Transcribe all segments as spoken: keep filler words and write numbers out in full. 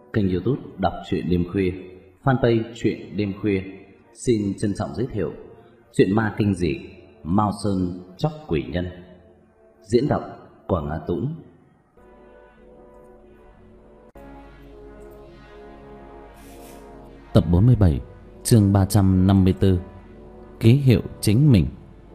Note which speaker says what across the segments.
Speaker 1: kênh YouTube Đọc truyện đêm khuya, fanpage truyện đêm khuya xin trân trọng giới thiệu truyện ma kinh dị Mao Sơn Chóc Quỷ Nhân, diễn đọc Quảng Á Tũng. Tập bốn mươi bảy, chương ba trăm năm mươi tư, ký hiệu chính mình.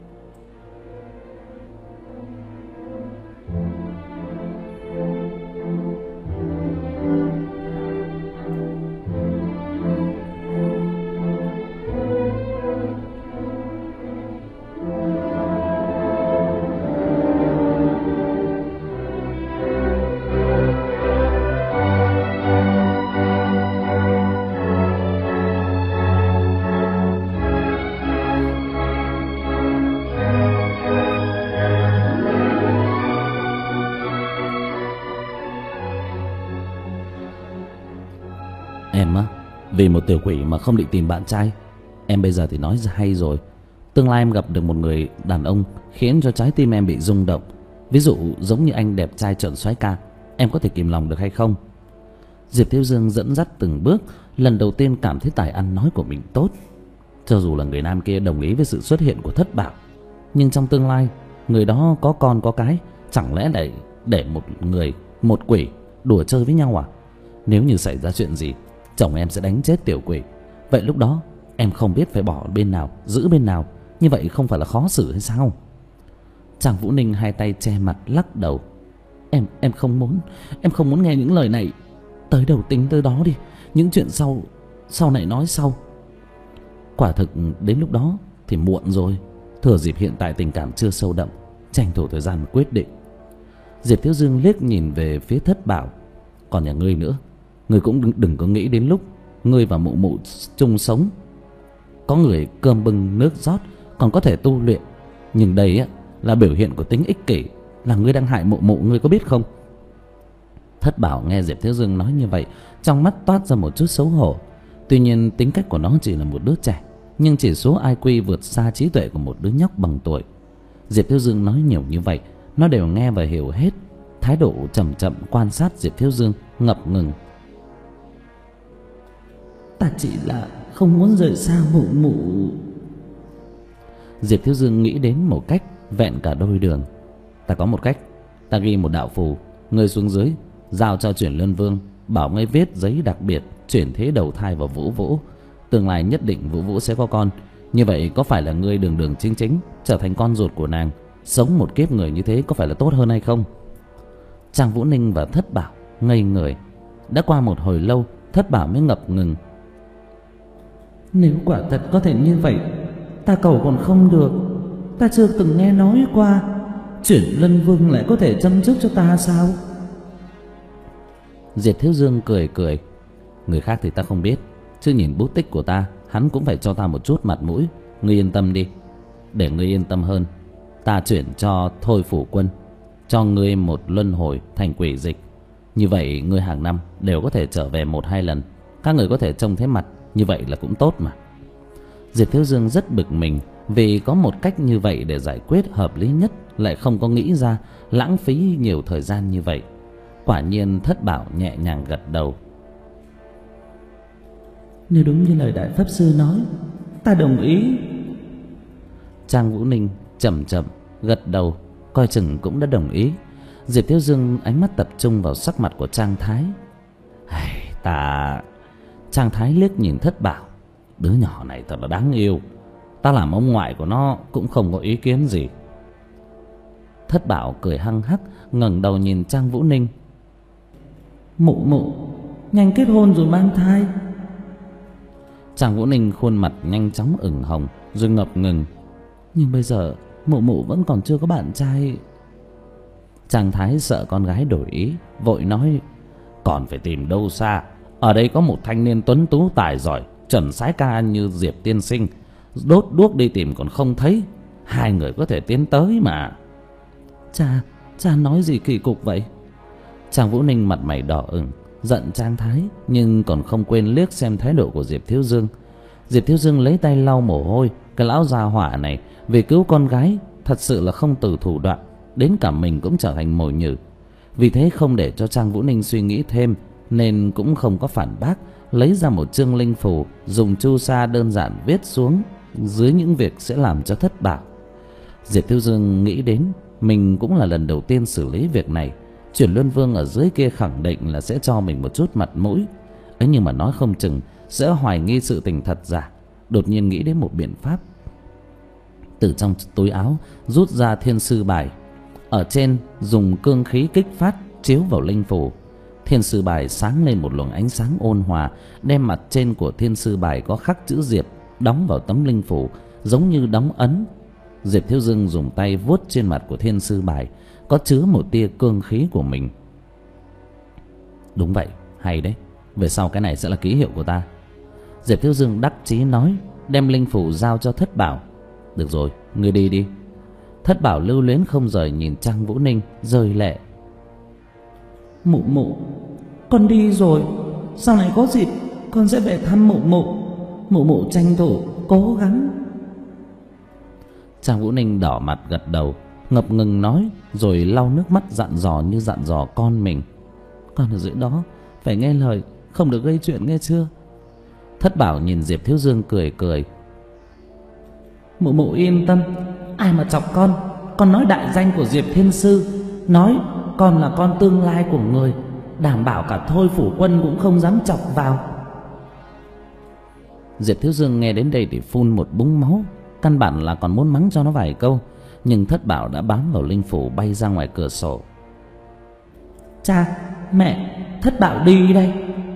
Speaker 1: Em á, vì một tiểu quỷ mà không định tìm bạn trai. Em bây giờ thì nói hay rồi. Tương lai em gặp được một người đàn ông khiến cho trái tim em bị rung động. Ví dụ giống như anh đẹp trai trợn soái ca, em có thể kìm lòng được hay không? Diệp Thiếu Dương dẫn dắt từng bước, lần đầu tiên cảm thấy tài ăn nói của mình tốt. Cho dù là người nam kia đồng ý với sự xuất hiện của Thất Bảo, nhưng trong tương lai người đó có con có cái, chẳng lẽ lại để một người, một quỷ đùa chơi với nhau à? Nếu như xảy ra chuyện gì, chồng em sẽ đánh chết tiểu quỷ. Vậy lúc đó em không biết phải bỏ bên nào, giữ bên nào. Như vậy không phải là khó xử hay sao? Chàng Vũ Ninh hai tay che mặt lắc đầu. Em em không muốn, em không muốn nghe những lời này. Tới đầu tính tới đó đi, những chuyện sau sau này nói sau. Quả thực đến lúc đó thì muộn rồi. Thừa dịp hiện tại tình cảm chưa sâu đậm, tranh thủ thời gian quyết định. Diệp Thiếu Dương liếc nhìn về phía Thất Bảo. Còn nhà ngươi nữa, ngươi cũng đừng, đừng có nghĩ đến lúc ngươi và mụ mụ chung sống, có người cơm bưng nước rót, còn có thể tu luyện. Nhưng đây á là biểu hiện của tính ích kỷ, là ngươi đang hại mụ mụ, ngươi có biết không? Thất Bảo nghe Diệp Thiếu Dương nói như vậy, trong mắt toát ra một chút xấu hổ. Tuy nhiên tính cách của nó chỉ là một đứa trẻ, nhưng chỉ số i kiu vượt xa trí tuệ của một đứa nhóc bằng tuổi. Diệp Thiếu Dương nói nhiều như vậy, nó đều nghe và hiểu hết. Thái độ chậm chậm quan sát Diệp Thiếu Dương, ngập ngừng. Ta chỉ là không muốn rời xa mụ mụ. Diệp Thiếu Dương nghĩ đến một cách vẹn cả đôi đường. Ta có một cách. Ta ghi một đạo phù, ngươi xuống dưới giao cho Chuyển Luân Vương, bảo ngươi viết giấy đặc biệt chuyển thế đầu thai vào Vũ Vũ. Tương lai nhất định Vũ Vũ sẽ có con. Như vậy có phải là ngươi đường đường chính chính trở thành con ruột của nàng? Sống một kiếp người như thế có phải là tốt hơn hay không? Trang Vũ Ninh và Thất Bảo ngây người. Đã qua một hồi lâu, Thất Bảo mới ngập ngừng. Nếu quả thật có thể như vậy, ta cầu còn không được. Ta chưa từng nghe nói qua Chuyển Luân Vương lại có thể chăm chút cho ta sao? Diệp Thiếu Dương cười cười. Người khác thì ta không biết, chứ nhìn bút tích của ta, hắn cũng phải cho ta một chút mặt mũi. Ngươi yên tâm đi. Để ngươi yên tâm hơn, ta chuyển cho Thôi Phủ Quân, cho ngươi một luân hồi thành quỷ dịch. Như vậy ngươi hàng năm đều có thể trở về một hai lần. Các người có thể trông thấy mặt, như vậy là cũng tốt mà. Diệp Thiếu Dương rất bực mình, vì có một cách như vậy để giải quyết hợp lý nhất lại không có nghĩ ra, lãng phí nhiều thời gian như vậy. Quả nhiên Thất Bảo nhẹ nhàng gật đầu. Nếu đúng như lời Đại Pháp Sư nói, ta đồng ý. Trang Vũ Ninh chậm chậm gật đầu, coi chừng cũng đã đồng ý. Diệp Thiếu Dương ánh mắt tập trung vào sắc mặt của Trang Thái. Ai, ta... Trang Thái liếc nhìn Thất Bảo. Đứa nhỏ này thật là đáng yêu. Ta làm ông ngoại của nó cũng không có ý kiến gì. Thất Bảo cười hăng hắc, ngẩng đầu nhìn Trang Vũ Ninh. Mụ mụ, nhanh kết hôn rồi mang thai. Trang Vũ Ninh khuôn mặt nhanh chóng ửng hồng, rồi ngập ngừng. Nhưng bây giờ mụ mụ vẫn còn chưa có bạn trai. Trang Thái sợ con gái đổi ý, vội nói. Còn phải tìm đâu xa. Ở đây có một thanh niên tuấn tú tài giỏi, chuẩn sái ca như Diệp tiên sinh. Đốt đuốc đi tìm còn không thấy. Hai người có thể tiến tới mà. Cha, cha nói gì kỳ cục vậy? Trang Vũ Ninh mặt mày đỏ ửng, giận Trang Thái, nhưng còn không quên liếc xem thái độ của Diệp Thiếu Dương. Diệp Thiếu Dương lấy tay lau mồ hôi. Cái lão già hỏa này vì cứu con gái thật sự là không từ thủ đoạn, đến cả mình cũng trở thành mồi nhử. Vì thế không để cho Trang Vũ Ninh suy nghĩ thêm, nên cũng không có phản bác, lấy ra một chương linh phù, dùng chu sa đơn giản viết xuống dưới những việc sẽ làm cho thất bảo. Diệp Thiếu Dương nghĩ đến mình cũng là lần đầu tiên xử lý việc này, Chuyển Luân Vương ở dưới kia khẳng định là sẽ cho mình một chút mặt mũi ấy, nhưng mà nói không chừng sẽ hoài nghi sự tình thật giả. Đột nhiên nghĩ đến một biện pháp, từ trong túi áo rút ra thiên sư bài, ở trên dùng cương khí kích phát chiếu vào linh phù. Thiên sư bài sáng lên một luồng ánh sáng ôn hòa, đem mặt trên của thiên sư bài có khắc chữ Diệp đóng vào tấm linh phù, giống như đóng ấn. Diệp Thiếu Dương dùng tay vuốt trên mặt của thiên sư bài, có chứa một tia cương khí của mình. Đúng vậy, hay đấy, về sau cái này sẽ là ký hiệu của ta. Diệp Thiếu Dương đắc chí nói, đem linh phù giao cho Thất Bảo. Được rồi, ngươi đi đi. Thất Bảo lưu luyến không rời nhìn Trang Vũ Ninh, rơi lệ.
Speaker 2: Mụ mụ, con đi rồi, sau này có dịp con sẽ về thăm mụ mụ. Mụ mụ tranh thủ cố gắng.
Speaker 1: Trang Vũ Ninh đỏ mặt gật đầu, ngập ngừng nói, rồi lau nước mắt dặn dò như dặn dò con mình. Con ở dưới đó phải nghe lời, không được gây chuyện, nghe chưa? Thất Bảo nhìn Diệp Thiếu Dương cười cười.
Speaker 2: Mụ mụ yên tâm, ai mà chọc con, con nói đại danh của Diệp Thiên Sư, nói con là con tương lai của người, đảm bảo cả Thôi Phủ Quân cũng không dám chọc vào.
Speaker 1: Diệp Thiếu Dương nghe đến đây thì phun một búng máu, căn bản là còn muốn mắng cho nó vài câu, nhưng Thất Bảo đã bám vào linh phủ bay ra ngoài cửa sổ.
Speaker 2: Cha, mẹ, Thất Bảo đi đây.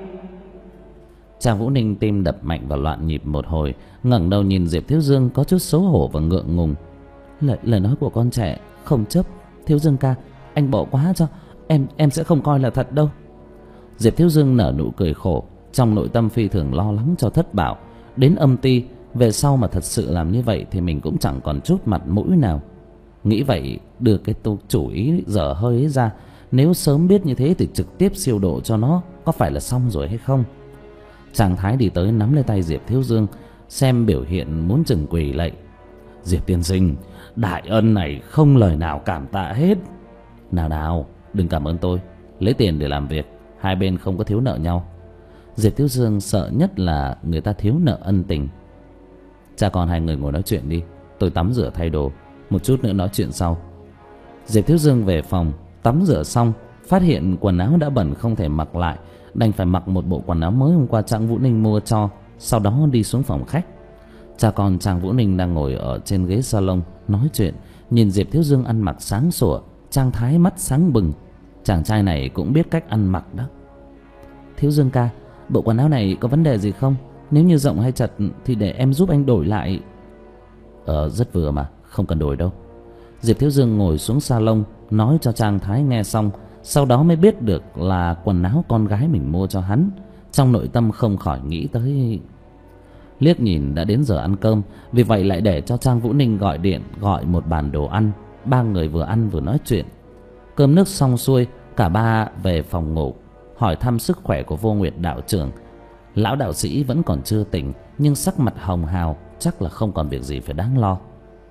Speaker 1: Trang Vũ Ninh tim đập mạnh và loạn nhịp một hồi, ngẩng đầu nhìn Diệp Thiếu Dương có chút xấu hổ và ngượng ngùng.
Speaker 2: Lời, lời nói của con trẻ không chấp. Thiếu Dương ca, anh bỏ quá cho, em em sẽ không coi là thật đâu.
Speaker 1: Diệp Thiếu Dương nở nụ cười khổ, trong nội tâm phi thường lo lắng cho Thất Bảo. Đến âm ti, về sau mà thật sự làm như vậy thì mình cũng chẳng còn chút mặt mũi nào. Nghĩ vậy, đưa cái tu chủ ý dở hơi ấy ra, nếu sớm biết như thế thì trực tiếp siêu độ cho nó, có phải là xong rồi hay không? Chàng Thái đi tới nắm lấy tay Diệp Thiếu Dương, xem biểu hiện muốn chừng quỳ lạy. Diệp tiên sinh, đại ân này không lời nào cảm tạ hết. Nào nào, đừng cảm ơn tôi, lấy tiền để làm việc, hai bên không có thiếu nợ nhau. Diệp Thiếu Dương sợ nhất là người ta thiếu nợ ân tình. Cha con hai người ngồi nói chuyện đi, tôi tắm rửa thay đồ, một chút nữa nói chuyện sau. Diệp Thiếu Dương về phòng, tắm rửa xong, phát hiện quần áo đã bẩn không thể mặc lại, đành phải mặc một bộ quần áo mới hôm qua Trang Vũ Ninh mua cho, sau đó đi xuống phòng khách. Cha con Trang Vũ Ninh đang ngồi ở trên ghế salon nói chuyện, nhìn Diệp Thiếu Dương ăn mặc sáng sủa, Trang Thái mắt sáng bừng. Chàng trai này cũng biết cách ăn mặc đó.
Speaker 2: Thiếu Dương ca, bộ quần áo này có vấn đề gì không? Nếu như rộng hay chật thì để em giúp anh đổi lại.
Speaker 1: Ờ rất vừa mà, không cần đổi đâu. Diệp Thiếu Dương ngồi xuống salon nói cho Trang Thái nghe xong, sau đó mới biết được là quần áo con gái mình mua cho hắn. Trong nội tâm không khỏi nghĩ tới. Liếc nhìn đã đến giờ ăn cơm, vì vậy lại để cho Trang Vũ Ninh gọi điện gọi một bàn đồ ăn. Ba người vừa ăn vừa nói chuyện. Cơm nước xong xuôi, cả ba về phòng ngủ, hỏi thăm sức khỏe của Vô Nguyệt đạo trưởng. Lão đạo sĩ vẫn còn chưa tỉnh, nhưng sắc mặt hồng hào, chắc là không còn việc gì phải đáng lo.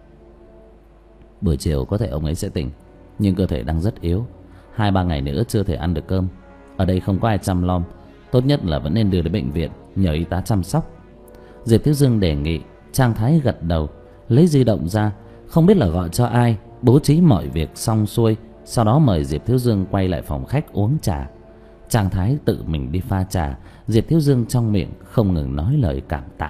Speaker 1: Buổi chiều có thể ông ấy sẽ tỉnh, nhưng cơ thể đang rất yếu, hai ba ngày nữa chưa thể ăn được cơm. Ở đây không có ai chăm nom, tốt nhất là vẫn nên đưa đến bệnh viện nhờ y tá chăm sóc. Diệp Thiếu Dương đề nghị. Trang Thái gật đầu, lấy di động ra, không biết là gọi cho ai, bố trí mọi việc xong xuôi, sau đó mời Diệp Thiếu Dương quay lại phòng khách uống trà. Trang Thái tự mình đi pha trà, Diệp Thiếu Dương trong miệng không ngừng nói lời cảm tạ.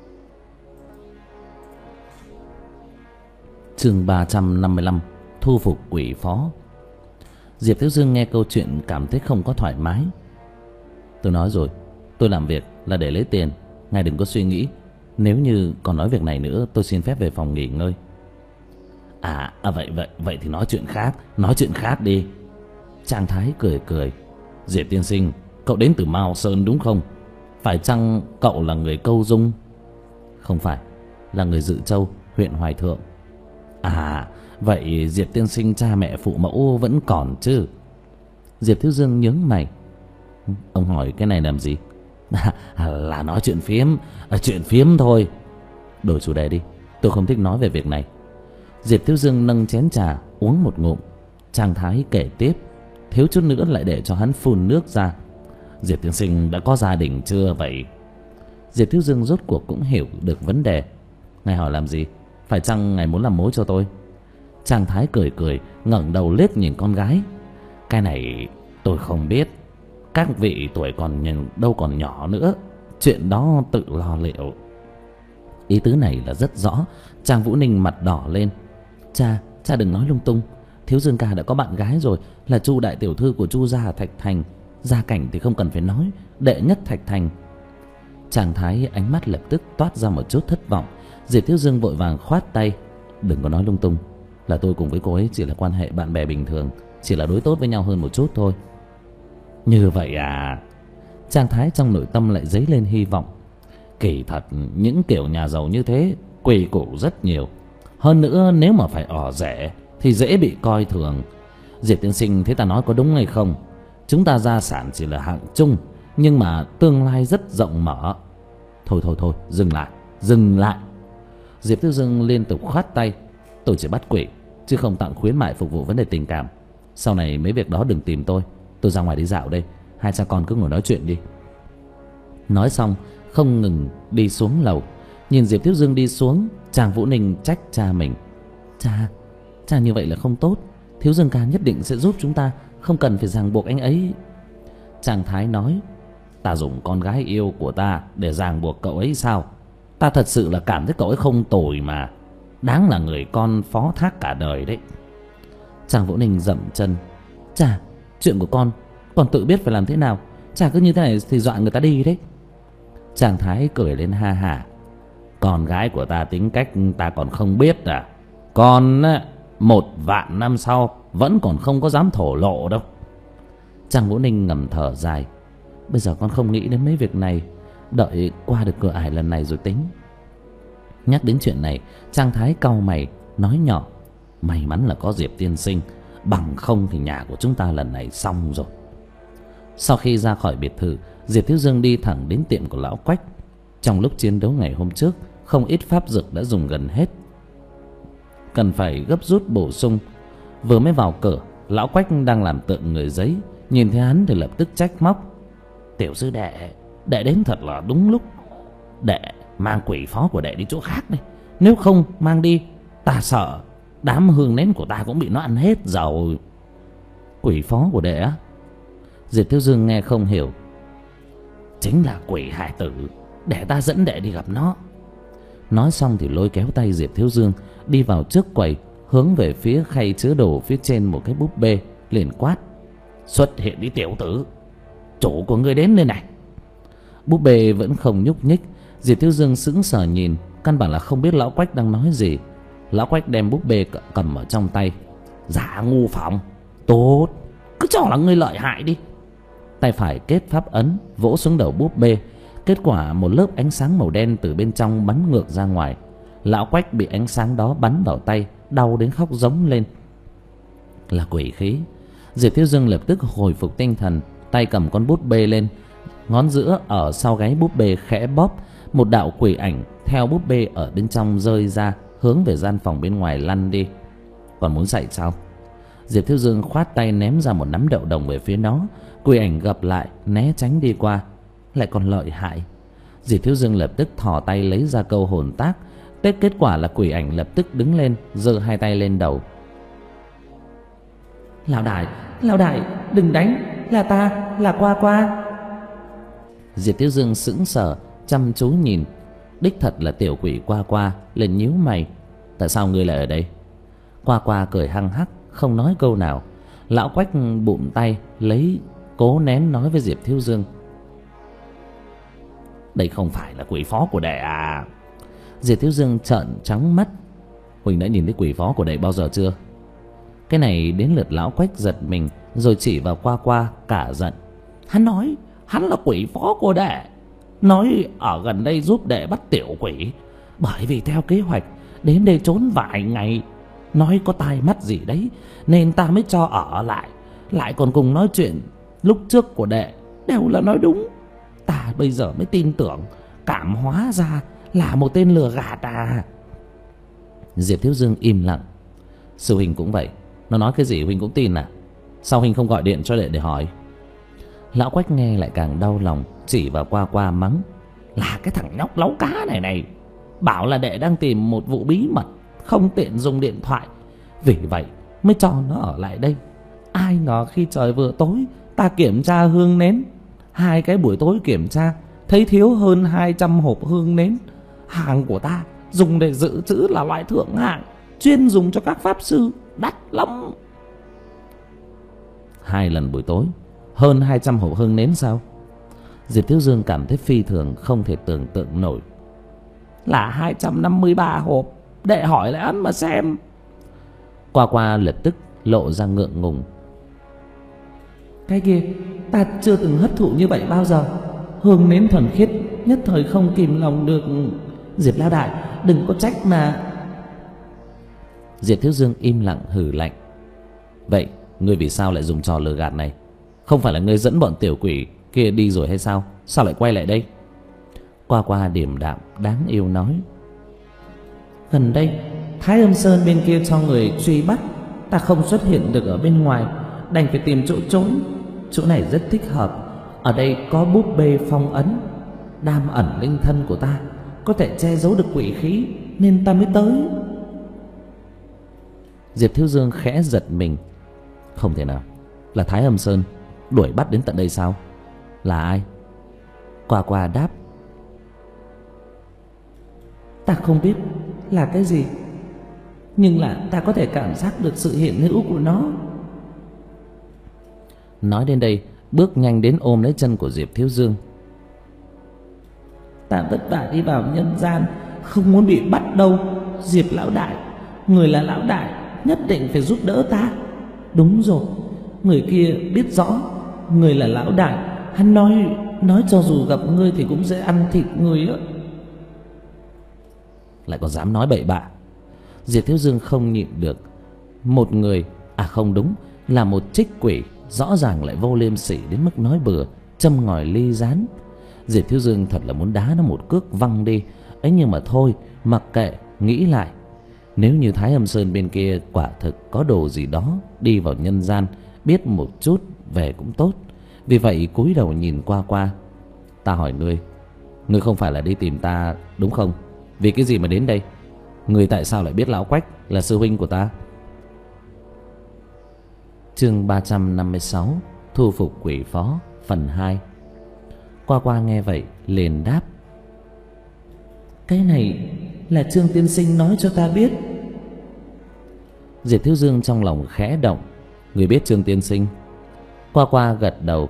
Speaker 1: Chương ba trăm năm mươi lăm, thu phục quỷ phó. Diệp Thiếu Dương nghe câu chuyện cảm thấy không có thoải mái. Tôi nói rồi, tôi làm việc là để lấy tiền, ngài đừng có suy nghĩ. Nếu như còn nói việc này nữa, tôi xin phép về phòng nghỉ ngơi. À, à vậy vậy vậy thì nói chuyện khác, nói chuyện khác đi. Trang Thái cười cười. Diệp tiên sinh, cậu đến từ Mao Sơn đúng không? Phải chăng cậu là người Câu Dung? Không phải, là người Dự Châu, huyện Hoài Thượng. À, vậy Diệp tiên sinh cha mẹ phụ mẫu vẫn còn chứ? Diệp Thiếu Dương nhướng mày. Ông hỏi cái này làm gì? À, là nói chuyện phiếm, à, chuyện phiếm thôi. Đổi chủ đề đi, tôi không thích nói về việc này. Diệp Thiếu Dương nâng chén trà uống một ngụm. Trang Thái kể tiếp, thiếu chút nữa lại để cho hắn phun nước ra. Diệp tiên sinh đã có gia đình chưa vậy?
Speaker 2: Diệp Thiếu Dương rốt cuộc cũng hiểu được vấn đề. Ngài hỏi làm gì? Phải chăng ngài muốn làm mối cho tôi?
Speaker 1: Trang Thái cười cười, ngẩng đầu liếc nhìn con gái. Cái này tôi không biết. Các vị tuổi còn nhìn đâu còn nhỏ nữa, chuyện đó tự lo liệu.
Speaker 2: Ý tứ này là rất rõ. Trang Vũ Ninh mặt đỏ lên. Cha, cha đừng nói lung tung. Thiếu Dương ca đã có bạn gái rồi, là Chu đại tiểu thư của Chu gia ở Thạch Thành. Gia cảnh thì không cần phải nói, đệ nhất Thạch Thành. Chàng Thái ánh mắt lập tức toát ra một chút thất vọng. Diệp Thiếu Dương vội vàng khoát tay. Đừng có nói lung tung. Là tôi cùng với cô ấy chỉ là quan hệ bạn bè bình thường, chỉ là đối tốt với nhau hơn một chút thôi.
Speaker 1: Như vậy à?
Speaker 2: Chàng Thái trong nội tâm lại dấy lên hy vọng.
Speaker 1: Kỳ thật những kiểu nhà giàu như thế quy củ rất nhiều. Hơn nữa nếu mà phải ỏ rẻ thì dễ bị coi thường. Diệp tiên sinh thế ta nói có đúng hay không? Chúng ta gia sản chỉ là hạng chung, nhưng mà tương lai rất rộng mở.
Speaker 2: Thôi thôi thôi, dừng lại, dừng lại. Diệp Thiếu Dương liên tục khoát tay. Tôi chỉ bắt quỷ, chứ không tặng khuyến mại phục vụ vấn đề tình cảm. Sau này mấy việc đó đừng tìm tôi. Tôi ra ngoài đi dạo đây, hai cha con cứ ngồi nói chuyện đi. Nói xong không ngừng đi xuống lầu. Nhìn Diệp Thiếu Dương đi xuống, Trang Vũ Ninh trách cha mình. Cha, cha như vậy là không tốt. Thiếu Dương ca nhất định sẽ giúp chúng ta, không cần phải ràng buộc anh ấy.
Speaker 1: Trang Thái nói. Ta dùng con gái yêu của ta để ràng buộc cậu ấy sao? Ta thật sự là cảm thấy cậu ấy không tồi mà, đáng là người con phó thác cả đời đấy.
Speaker 2: Trang Vũ Ninh dậm chân. Cha, chuyện của con, con tự biết phải làm thế nào. Cha cứ như thế này thì dọa người ta đi đấy.
Speaker 1: Trang Thái cười lên ha hả. Con gái của ta tính cách ta còn không biết à? Con một vạn năm sau vẫn còn không có dám thổ lộ đâu.
Speaker 2: Trang Vũ Ninh ngầm thở dài. Bây giờ con không nghĩ đến mấy việc này, đợi qua được cửa ải lần này rồi tính. Nhắc đến chuyện này, Trang Thái cau mày nói nhỏ.
Speaker 1: May mắn là có Diệp tiên sinh, bằng không thì nhà của chúng ta lần này xong rồi.
Speaker 2: Sau khi ra khỏi biệt thự, Diệp Thiếu Dương đi thẳng đến tiệm của lão Quách. Trong lúc chiến đấu ngày hôm trước, không ít pháp dược đã dùng gần hết, cần phải gấp rút bổ sung. Vừa mới vào cửa, lão Quách đang làm tượng người giấy, nhìn thấy hắn thì lập tức trách móc.
Speaker 1: Tiểu sư đệ, đệ đến thật là đúng lúc. Đệ mang quỷ phó của đệ đi chỗ khác đi. Nếu không mang đi, ta sợ đám hương nến của ta cũng bị nó ăn hết rồi.
Speaker 2: Quỷ phó của đệ á? Diệp Thiếu Dương nghe không hiểu.
Speaker 1: Chính là quỷ hải tử, để ta dẫn đệ đi gặp nó.
Speaker 2: Nói xong thì lôi kéo tay Diệp Thiếu Dương đi vào trước quầy, hướng về phía khay chứa đồ phía trên một cái búp bê, liền quát.
Speaker 1: Xuất hiện đi tiểu tử, chủ của người đến nơi này.
Speaker 2: Búp bê vẫn không nhúc nhích. Diệp Thiếu Dương sững sờ nhìn, căn bản là không biết lão Quách đang nói gì. Lão Quách đem búp bê cầm ở trong tay.
Speaker 1: Dạ ngu phỏng. Tốt, cứ cho là người lợi hại đi.
Speaker 2: Tay phải kết pháp ấn, vỗ xuống đầu búp bê. Kết quả một lớp ánh sáng màu đen từ bên trong bắn ngược ra ngoài. Lão Quách bị ánh sáng đó bắn vào tay, đau đến khóc rống lên. Là quỷ khí. Diệp Thiếu Dương lập tức hồi phục tinh thần, tay cầm con búp bê lên, ngón giữa ở sau gáy búp bê khẽ bóp. Một đạo quỷ ảnh theo búp bê ở bên trong rơi ra, hướng về gian phòng bên ngoài lăn đi. Còn muốn chạy sao? Diệp Thiếu Dương khoát tay ném ra một nắm đậu đồng về phía nó. Quỷ ảnh gập lại né tránh đi qua. Lại còn lợi hại. Diệp Thiếu Dương lập tức thò tay lấy ra câu hồn tác. Kết kết quả là quỷ ảnh lập tức đứng lên, giơ hai tay lên đầu. Lão đại, lão đại, đừng đánh, là ta, là Qua Qua. Diệp Thiếu Dương sững sờ, chăm chú nhìn. Đích thật là tiểu quỷ Qua Qua, lên nhíu mày. Tại sao ngươi lại ở đây? Qua Qua cười hăng hắc, không nói câu nào. Lão Quách bụm tay lấy, cố nén nói với Diệp Thiếu Dương.
Speaker 1: Đây không phải là quỷ phó của đệ à?
Speaker 2: Diệp Thiếu Dương trợn trắng mắt. Huỳnh đã nhìn thấy quỷ phó của đệ bao giờ chưa? Cái này đến lượt lão Quách giật mình, rồi chỉ vào Qua Qua cả giận.
Speaker 1: Hắn nói hắn là quỷ phó của đệ, nói ở gần đây giúp đệ bắt tiểu quỷ, bởi vì theo kế hoạch đến đây trốn vài ngày, nói có tai mắt gì đấy nên ta mới cho ở lại. Lại còn cùng nói chuyện lúc trước của đệ đều là nói đúng. Ta bây giờ mới tin tưởng, cảm hóa ra là một tên lừa gạt à.
Speaker 2: Diệp Thiếu Dương im lặng. Sư huynh cũng vậy, nó nói cái gì huynh cũng tin à? Sao huynh không gọi điện cho đệ để hỏi?
Speaker 1: Lão Quách nghe lại càng đau lòng, chỉ vào Qua Qua mắng:
Speaker 2: Là cái thằng nhóc láu cá này này, bảo là đệ đang tìm một vụ bí mật, không tiện dùng điện thoại, vì vậy mới cho nó ở lại đây. Ai ngờ khi trời vừa tối, ta kiểm tra hương nến. Hai cái buổi tối kiểm tra, thấy thiếu hơn hai trăm hộp hương nến. Hàng của ta dùng để dự trữ là loại thượng hạng, chuyên dùng cho các pháp sư, đắt lắm.
Speaker 1: Hai lần buổi tối, hơn hai trăm hộp hương nến sao? Diệp Thiếu Dương cảm thấy phi thường, không thể tưởng tượng nổi.
Speaker 2: Là hai trăm năm mươi ba hộp, đệ hỏi lại ăn mà xem.
Speaker 1: Qua Qua lập tức lộ ra ngượng ngùng.
Speaker 2: Cái kia, ta chưa từng hấp thụ như vậy bao giờ. Hương nến thuần khiết, nhất thời không kìm lòng được. Diệp lão đại, đừng có trách mà.
Speaker 1: Diệp Thiếu Dương im lặng hừ lạnh. Vậy ngươi vì sao lại dùng trò lừa gạt này? Không phải là ngươi dẫn bọn tiểu quỷ kia đi rồi hay sao? Sao lại quay lại đây? Qua Qua điềm đạm đáng yêu nói:
Speaker 2: Gần đây Thái Âm Sơn bên kia cho người truy bắt, ta không xuất hiện được ở bên ngoài, đành phải tìm chỗ trốn. Chỗ này rất thích hợp, ở đây có búp bê phong ấn, đam ẩn linh thân của ta, có thể che giấu được quỷ khí, nên ta mới tới.
Speaker 1: Diệp Thiếu Dương khẽ giật mình. Không thể nào, là Thái Âm Sơn đuổi bắt đến tận đây sao? Là ai? Qua Qua đáp:
Speaker 2: Ta không biết là cái gì, nhưng là ta có thể cảm giác được sự hiện hữu của nó.
Speaker 1: Nói đến đây, bước nhanh đến ôm lấy chân của Diệp Thiếu Dương.
Speaker 2: Ta vất vả đi vào nhân gian, không muốn bị bắt đâu. Diệp lão đại, người là lão đại, nhất định phải giúp đỡ ta. Đúng rồi, người kia biết rõ người là lão đại, hắn nói nói cho dù gặp ngươi thì cũng sẽ ăn thịt người á.
Speaker 1: Lại còn dám nói bậy bạ. Diệp Thiếu Dương không nhịn được. Một người, à không đúng, là một trích quỷ, rõ ràng lại vô liêm sỉ đến mức nói bừa, châm ngòi ly gián. Diệp Thiếu Dương thật là muốn đá nó một cước văng đi ấy, nhưng mà thôi, mặc kệ. Nghĩ lại, nếu như Thái Âm Sơn bên kia quả thực có đồ gì đó đi vào nhân gian, biết một chút về cũng tốt. Vì vậy cúi đầu nhìn Qua Qua. Ta hỏi ngươi, ngươi không phải là đi tìm ta đúng không? Vì cái gì mà đến đây? Ngươi tại sao lại biết lão Quách là sư huynh của ta? Chương ba trăm năm mươi sáu, thu phục quỷ phó, phần hai. Qua Qua nghe vậy liền đáp:
Speaker 2: Cái này là Trương tiên sinh nói cho ta biết.
Speaker 1: Diệp Thiếu Dương trong lòng khẽ động. Người biết Trương tiên sinh? Qua Qua gật đầu.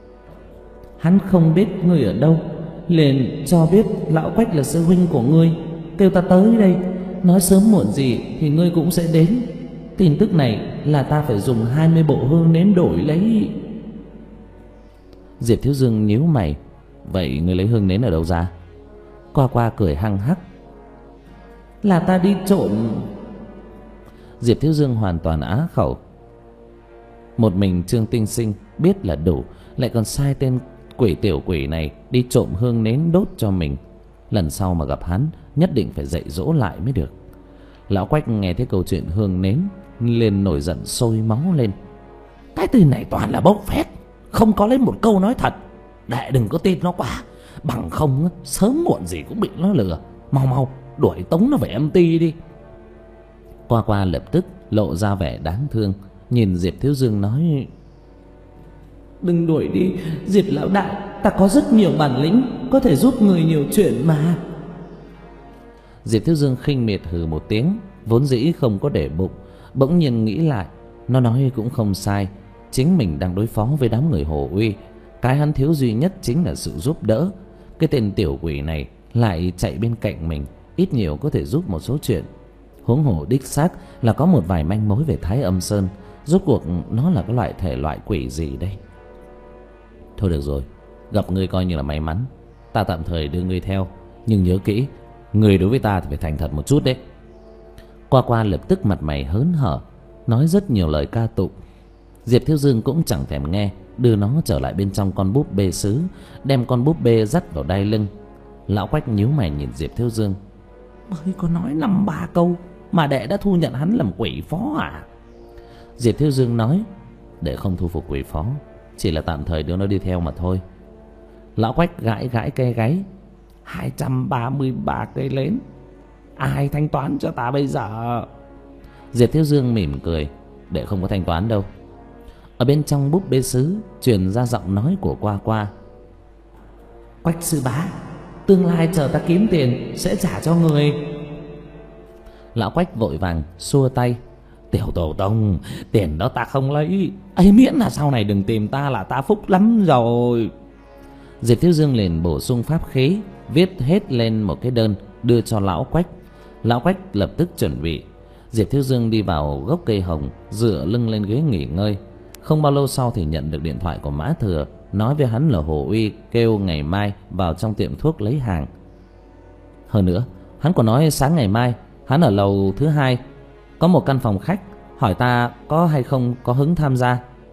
Speaker 2: Hắn không biết ngươi ở đâu, liền cho biết lão Quách là sư huynh của ngươi, kêu ta tới đây, nói sớm muộn gì thì ngươi cũng sẽ đến. Tin tức này là ta phải dùng hai mươi bộ hương nến đổi lấy.
Speaker 1: Diệp Thiếu Dương nhíu mày. Vậy ngươi lấy hương nến ở đâu ra? Qua Qua cười hăng hắc.
Speaker 2: Là ta đi trộm.
Speaker 1: Diệp Thiếu Dương hoàn toàn á khẩu. Một mình Trương tiên sinh biết là đủ, lại còn sai tên quỷ tiểu quỷ này đi trộm hương nến đốt cho mình. Lần sau mà gặp hắn, nhất định phải dạy dỗ lại mới được. Lão Quách nghe thấy câu chuyện hương nến liền nổi giận sôi máu lên.
Speaker 2: Cái tên này toàn là bốc phét, không có lấy một câu nói thật. Đệ đừng có tin nó quá, bằng không sớm muộn gì cũng bị nó lừa. Mau mau đuổi tống nó về âm ty đi.
Speaker 1: Qua Qua lập tức lộ ra vẻ đáng thương, nhìn Diệp Thiếu Dương nói:
Speaker 2: Đừng đuổi đi Diệp lão đại, ta có rất nhiều bản lĩnh, có thể giúp người nhiều chuyện mà.
Speaker 1: Diệp Thiếu Dương khinh miệt hừ một tiếng, vốn dĩ không có để bụng, bỗng nhiên nghĩ lại, nó nói cũng không sai. Chính mình đang đối phó với đám người Hồ Uy, cái hắn thiếu duy nhất chính là sự giúp đỡ. Cái tên tiểu quỷ này lại chạy bên cạnh mình, ít nhiều có thể giúp một số chuyện. Huống hồ đích xác là có một vài manh mối về Thái Âm Sơn. Rốt cuộc nó là cái loại thể loại quỷ gì đây? Thôi được rồi, gặp ngươi coi như là may mắn. Ta tạm thời đưa ngươi theo, nhưng nhớ kỹ, ngươi đối với ta thì phải thành thật một chút đấy. Qua Qua lập tức mặt mày hớn hở, nói rất nhiều lời ca tụng. Diệp Thiếu Dương cũng chẳng thèm nghe, đưa nó trở lại bên trong con búp bê sứ, đem con búp bê dắt vào đai lưng. Lão Quách nhíu mày nhìn Diệp Thiếu Dương.
Speaker 2: Mới có nói năm ba câu mà đệ đã thu nhận hắn làm quỷ phó à?
Speaker 1: Diệp Thiếu Dương nói: Để không thu phục quỷ phó, Chỉ là tạm thời đưa nó đi theo mà thôi.
Speaker 2: Lão Quách gãi gãi cây gáy. Hai trăm ba mươi ba cây nến, ai thanh toán cho ta bây giờ?
Speaker 1: Diệp Thiếu Dương mỉm cười. Để không có thanh toán đâu. Ở bên trong búp bê sứ truyền ra giọng nói của Qua Qua.
Speaker 2: Quách sư bá, tương lai chờ ta kiếm tiền sẽ trả cho người.
Speaker 1: Lão Quách vội vàng xua tay.
Speaker 2: Tiểu tổ tông, tiền đó ta không lấy, ấy miễn là sau này đừng tìm ta là ta phúc lắm rồi.
Speaker 1: Diệp Thiếu Dương liền bổ sung pháp khí, viết hết lên một cái đơn đưa cho Lão Quách. Lão Quách lập tức chuẩn bị. Diệp Thiếu Dương đi vào gốc cây hồng, dựa lưng lên ghế nghỉ ngơi. Không bao lâu sau thì nhận được điện thoại của Mã Thừa, nói với hắn là Hồ Uy kêu ngày mai vào trong tiệm thuốc lấy hàng. Hơn nữa, hắn còn nói sáng ngày mai hắn ở lầu thứ hai có một căn phòng khách, hỏi ta có hay không có hứng tham gia.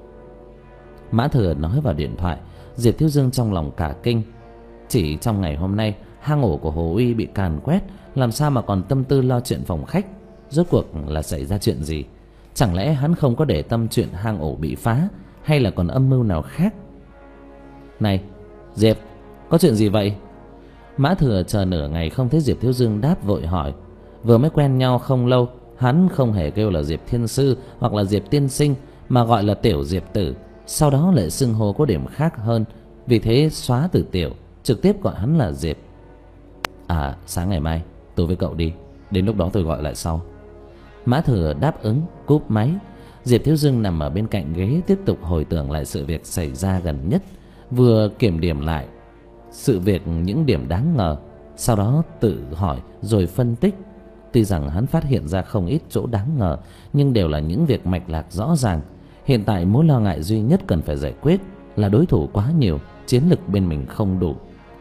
Speaker 1: Mã Thừa nói vào điện thoại. Diệp Thiếu Dương trong lòng cả kinh. Chỉ trong ngày hôm nay, hang ổ của Hồ Uy bị càn quét, làm sao mà còn tâm tư lo chuyện phòng khách? Rốt cuộc là xảy ra chuyện gì? Chẳng lẽ hắn không có để tâm chuyện hang ổ bị phá, hay là còn âm mưu nào khác? Này Diệp, có chuyện gì vậy? Mã Thừa chờ nửa ngày không thấy Diệp Thiếu Dương đáp, vội hỏi. Vừa mới quen nhau không lâu, hắn không hề kêu là Diệp Thiên Sư hoặc là Diệp Tiên Sinh, mà gọi là Tiểu Diệp Tử. Sau đó lại xưng hô có điểm khác hơn, vì thế xóa từ Tiểu, trực tiếp gọi hắn là Diệp. À, sáng ngày mai tôi với cậu đi, đến lúc đó tôi gọi lại sau. Mã Thừa đáp ứng, cúp máy. Diệp Thiếu Dương nằm ở bên cạnh ghế tiếp tục hồi tưởng lại sự việc xảy ra gần nhất, vừa kiểm điểm lại sự việc những điểm đáng ngờ, sau đó tự hỏi rồi phân tích. Tuy rằng hắn phát hiện ra không ít chỗ đáng ngờ, nhưng đều là những việc mạch lạc rõ ràng. Hiện tại mối lo ngại duy nhất cần phải giải quyết là đối thủ quá nhiều, chiến lực bên mình không đủ.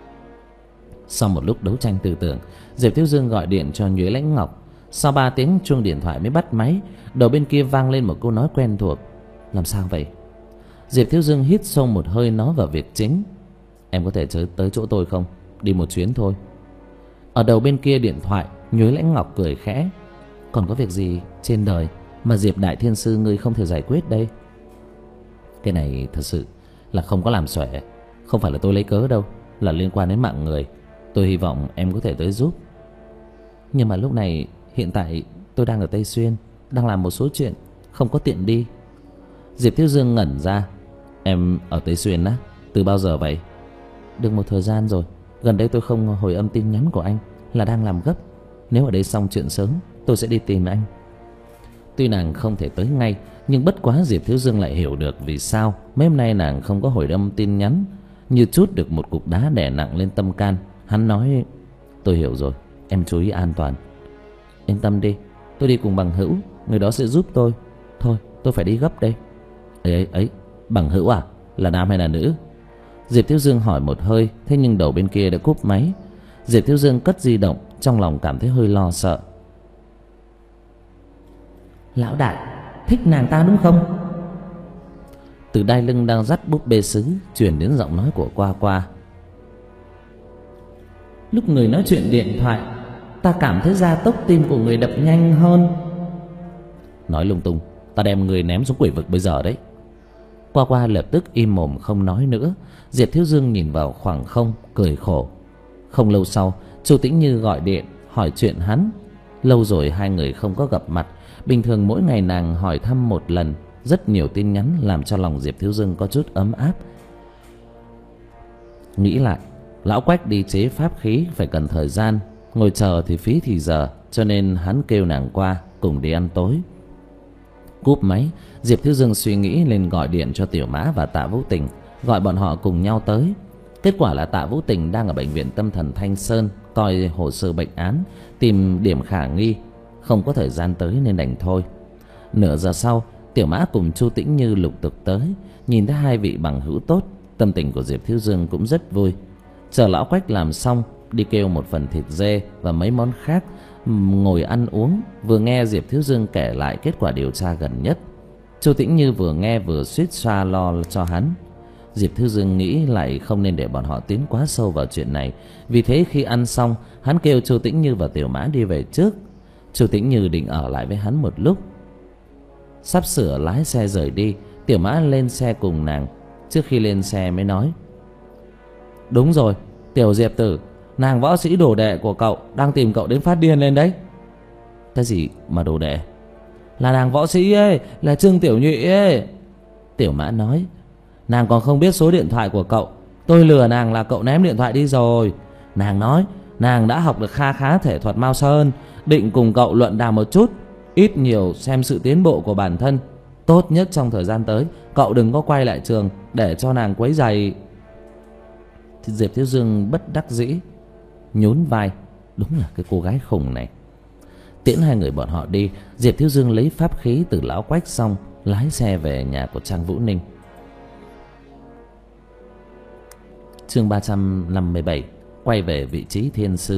Speaker 1: Sau một lúc đấu tranh tư tưởng, Diệp Thiếu Dương gọi điện cho Nhuế Lãnh Ngọc. Sau ba tiếng chuông điện thoại mới bắt máy. Đầu bên kia vang lên một câu nói quen thuộc. Làm sao vậy? Diệp Thiếu Dương hít sâu một hơi nói vào việc chính. Em có thể tới chỗ tôi không? Đi một chuyến thôi. Ở đầu bên kia điện thoại, Nhuế Lãnh Ngọc cười khẽ. Còn có việc gì trên đời mà Diệp Đại Thiên Sư ngươi không thể giải quyết đây? Cái này thật sự là không có làm xuể. Không phải là tôi lấy cớ đâu, là liên quan đến mạng người. Tôi hy vọng em có thể tới giúp. Nhưng mà lúc này, hiện tại tôi đang ở Tây Xuyên, đang làm một số chuyện, không có tiện đi. Diệp Thiếu Dương ngẩn ra. Em ở Tây Xuyên á? Từ bao giờ vậy? Được một thời gian rồi. Gần đây tôi không hồi âm tin nhắn của anh, là đang làm gấp. Nếu ở đây xong chuyện sớm, tôi sẽ đi tìm anh. Tuy nàng không thể tới ngay, nhưng bất quá Diệp Thiếu Dương lại hiểu được vì sao mấy hôm nay nàng không có hồi âm tin nhắn. Như trút được một cục đá đè nặng lên tâm can. Hắn nói, tôi hiểu rồi, em chú ý an toàn. Yên tâm đi, tôi đi cùng bằng hữu, người đó sẽ giúp tôi. Thôi, tôi phải đi gấp đây. Ấy ấy ấy, bằng hữu à? Là nam hay là nữ? Diệp Thiếu Dương hỏi một hơi, thế nhưng đầu bên kia đã cúp máy. Diệp Thiếu Dương cất di động, trong lòng cảm thấy hơi lo sợ.
Speaker 2: Lão đại, thích nàng ta đúng không?
Speaker 1: Từ đai lưng đang dắt búp bê sứ truyền đến giọng nói của Qua Qua.
Speaker 2: Lúc người nói chuyện điện thoại, ta cảm thấy gia tốc tim của người đập nhanh hơn.
Speaker 1: Nói lung tung, ta đem người ném xuống quỷ vực bây giờ đấy. Qua Qua lập tức im mồm không nói nữa. Diệp Thiếu Dương nhìn vào khoảng không, cười khổ. Không lâu sau, Chu Tĩnh Như gọi điện hỏi chuyện hắn. Lâu rồi hai người không có gặp mặt. Bình thường mỗi ngày nàng hỏi thăm một lần. Rất nhiều tin nhắn làm cho lòng Diệp Thiếu Dương có chút ấm áp. Nghĩ lại, Lão Quách đi chế pháp khí phải cần thời gian, ngồi chờ thì phí thì giờ, cho nên hắn kêu nàng qua cùng đi ăn tối. Cúp máy, Diệp Thiếu Dương suy nghĩ lên gọi điện cho Tiểu Mã và Tạ Vũ Tình, gọi bọn họ cùng nhau tới. Kết quả là Tạ Vũ Tình đang ở bệnh viện tâm thần Thanh Sơn coi hồ sơ bệnh án, tìm điểm khả nghi, không có thời gian tới nên đành thôi. Nửa giờ sau, Tiểu Mã cùng Chu Tĩnh Như lục tục tới, nhìn thấy hai vị bằng hữu tốt, tâm tình của Diệp Thiếu Dương cũng rất vui. Chờ Lão Quách làm xong, đi kêu một phần thịt dê và mấy món khác, ngồi ăn uống, vừa nghe Diệp Thiếu Dương kể lại kết quả điều tra gần nhất. Chu Tĩnh Như vừa nghe vừa suýt xoa lo cho hắn. Diệp Thiếu Dương nghĩ lại không nên để bọn họ tiến quá sâu vào chuyện này, vì thế khi ăn xong, hắn kêu Chu Tĩnh Như và Tiểu Mã đi về trước. Chu Tĩnh Như định ở lại với hắn một lúc. Sắp sửa lái xe rời đi, Tiểu Mã lên xe cùng nàng.
Speaker 2: Trước khi lên xe mới nói: Đúng rồi, tiểu Diệp tử, nàng võ sĩ đồ đệ của cậu đang tìm cậu đến phát điên lên đấy.
Speaker 1: Cái gì mà đồ đệ?
Speaker 2: Là nàng võ sĩ ấy, là Trương Tiểu Nhụy ấy. Tiểu Mã nói: Nàng còn không biết số điện thoại của cậu. Tôi lừa nàng là cậu ném điện thoại đi rồi. Nàng nói nàng đã học được kha khá thể thuật Mao Sơn, định cùng cậu luận đàm một chút, ít nhiều xem sự tiến bộ của bản thân. Tốt nhất trong thời gian tới cậu đừng có quay lại trường để cho nàng quấy rầy.
Speaker 1: Diệp Thiếu Dương bất đắc dĩ nhún vai. Đúng là cái cô gái khùng này. Tiễn hai người bọn họ đi, Diệp Thiếu Dương lấy pháp khí từ lão Quách xong, lái xe về nhà của Trang Vũ Ninh. Chương ba trăm năm mươi bảy. Quay về vị trí thiên sư.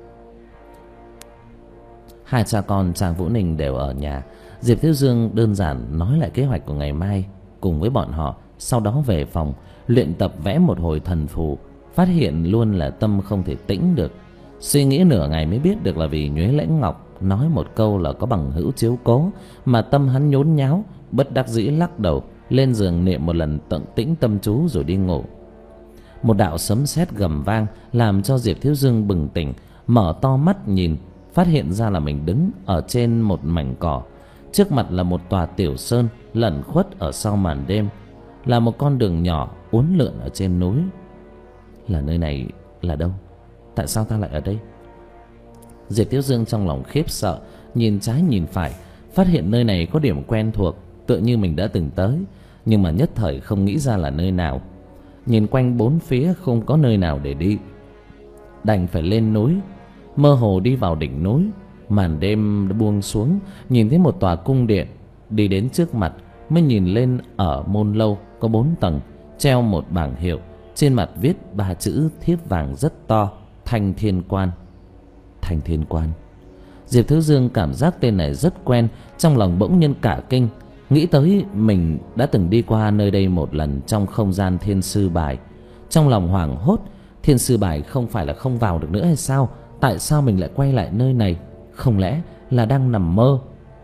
Speaker 1: Hai cha con Trang Vũ Ninh đều ở nhà. Diệp Thiếu Dương đơn giản nói lại kế hoạch của ngày mai cùng với bọn họ, sau đó về phòng luyện tập vẽ một hồi thần phù. Phát hiện luôn là tâm không thể tĩnh được. Suy nghĩ nửa ngày mới biết được là vì Nhuế Lãnh Ngọc nói một câu là có bằng hữu chiếu cố mà tâm hắn nhốn nháo, bất đắc dĩ lắc đầu, lên giường niệm một lần tận tĩnh tâm chú rồi đi ngủ. Một đạo sấm sét gầm vang làm cho Diệp Thiếu Dương bừng tỉnh, mở to mắt nhìn, phát hiện ra là mình đứng ở trên một mảnh cỏ. Trước mặt là một tòa tiểu sơn lẩn khuất ở sau màn đêm, là một con đường nhỏ uốn lượn ở trên núi. Là nơi này là đâu? Tại sao ta lại ở đây? Diệp Thiếu Dương trong lòng khiếp sợ, nhìn trái nhìn phải, phát hiện nơi này có điểm quen thuộc, tựa như mình đã từng tới, nhưng mà nhất thời không nghĩ ra là nơi nào. Nhìn quanh bốn phía không có nơi nào để đi, đành phải lên núi. Mơ hồ đi vào đỉnh núi, màn đêm đã buông xuống, nhìn thấy một tòa cung điện. Đi đến trước mặt mới nhìn lên, ở môn lâu có bốn tầng, treo một bảng hiệu, trên mặt viết ba chữ thiếp vàng rất to: Thanh Thiên Quan. Thanh Thiên Quan. Diệp Thiếu Dương cảm giác tên này rất quen, trong lòng bỗng nhiên cả kinh, nghĩ tới mình đã từng đi qua nơi đây một lần trong không gian thiên sư bài. Trong lòng hoảng hốt, thiên sư bài không phải là không vào được nữa hay sao? Tại sao mình lại quay lại nơi này? Không lẽ là đang nằm mơ?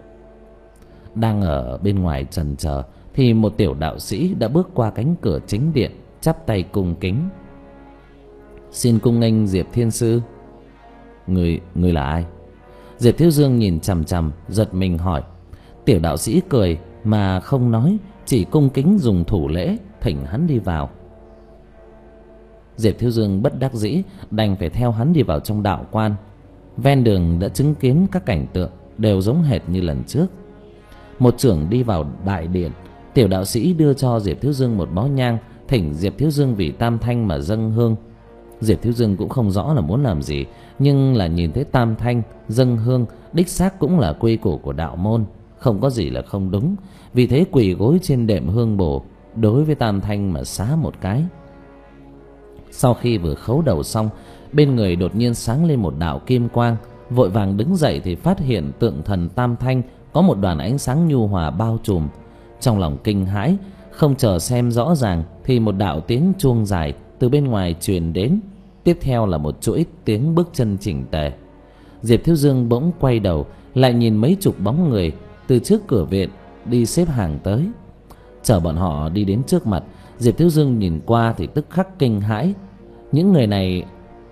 Speaker 1: Đang ở bên ngoài chần chờ thì một tiểu đạo sĩ đã bước qua cánh cửa chính điện, chắp tay cung kính: Xin cung nghênh Diệp Thiên Sư. Người, người là ai? Diệp Thiếu Dương nhìn chằm chằm, giật mình hỏi. Tiểu đạo sĩ cười mà không nói, chỉ cung kính dùng thủ lễ thỉnh hắn đi vào. Diệp Thiếu Dương bất đắc dĩ đành phải theo hắn đi vào trong đạo quan. Ven đường đã chứng kiến các cảnh tượng đều giống hệt như lần trước. Một chưởng đi vào đại điện, tiểu đạo sĩ đưa cho Diệp Thiếu Dương một bó nhang, thỉnh Diệp Thiếu Dương vì Tam Thanh mà dâng hương. Diệp Thiếu Dương cũng không rõ là muốn làm gì, nhưng là nhìn thấy Tam Thanh dâng hương đích xác cũng là quy củ của đạo môn, không có gì là không đúng. Vì thế quỳ gối trên đệm hương bồ, đối với Tam Thanh mà xá một cái. Sau khi vừa khấu đầu xong, bên người đột nhiên sáng lên một đạo kim quang. Vội vàng đứng dậy thì phát hiện tượng thần Tam Thanh có một đoàn ánh sáng nhu hòa bao trùm. Trong lòng kinh hãi, không chờ xem rõ ràng thì một đạo tiếng chuông dài từ bên ngoài truyền đến, tiếp theo là một chuỗi tiếng bước chân chỉnh tề. Diệp Thiếu Dương bỗng quay đầu lại nhìn mấy chục bóng người từ trước cửa viện đi xếp hàng tới. Chờ bọn họ đi đến trước mặt, Diệp Thiếu Dương nhìn qua thì tức khắc kinh hãi. Những người này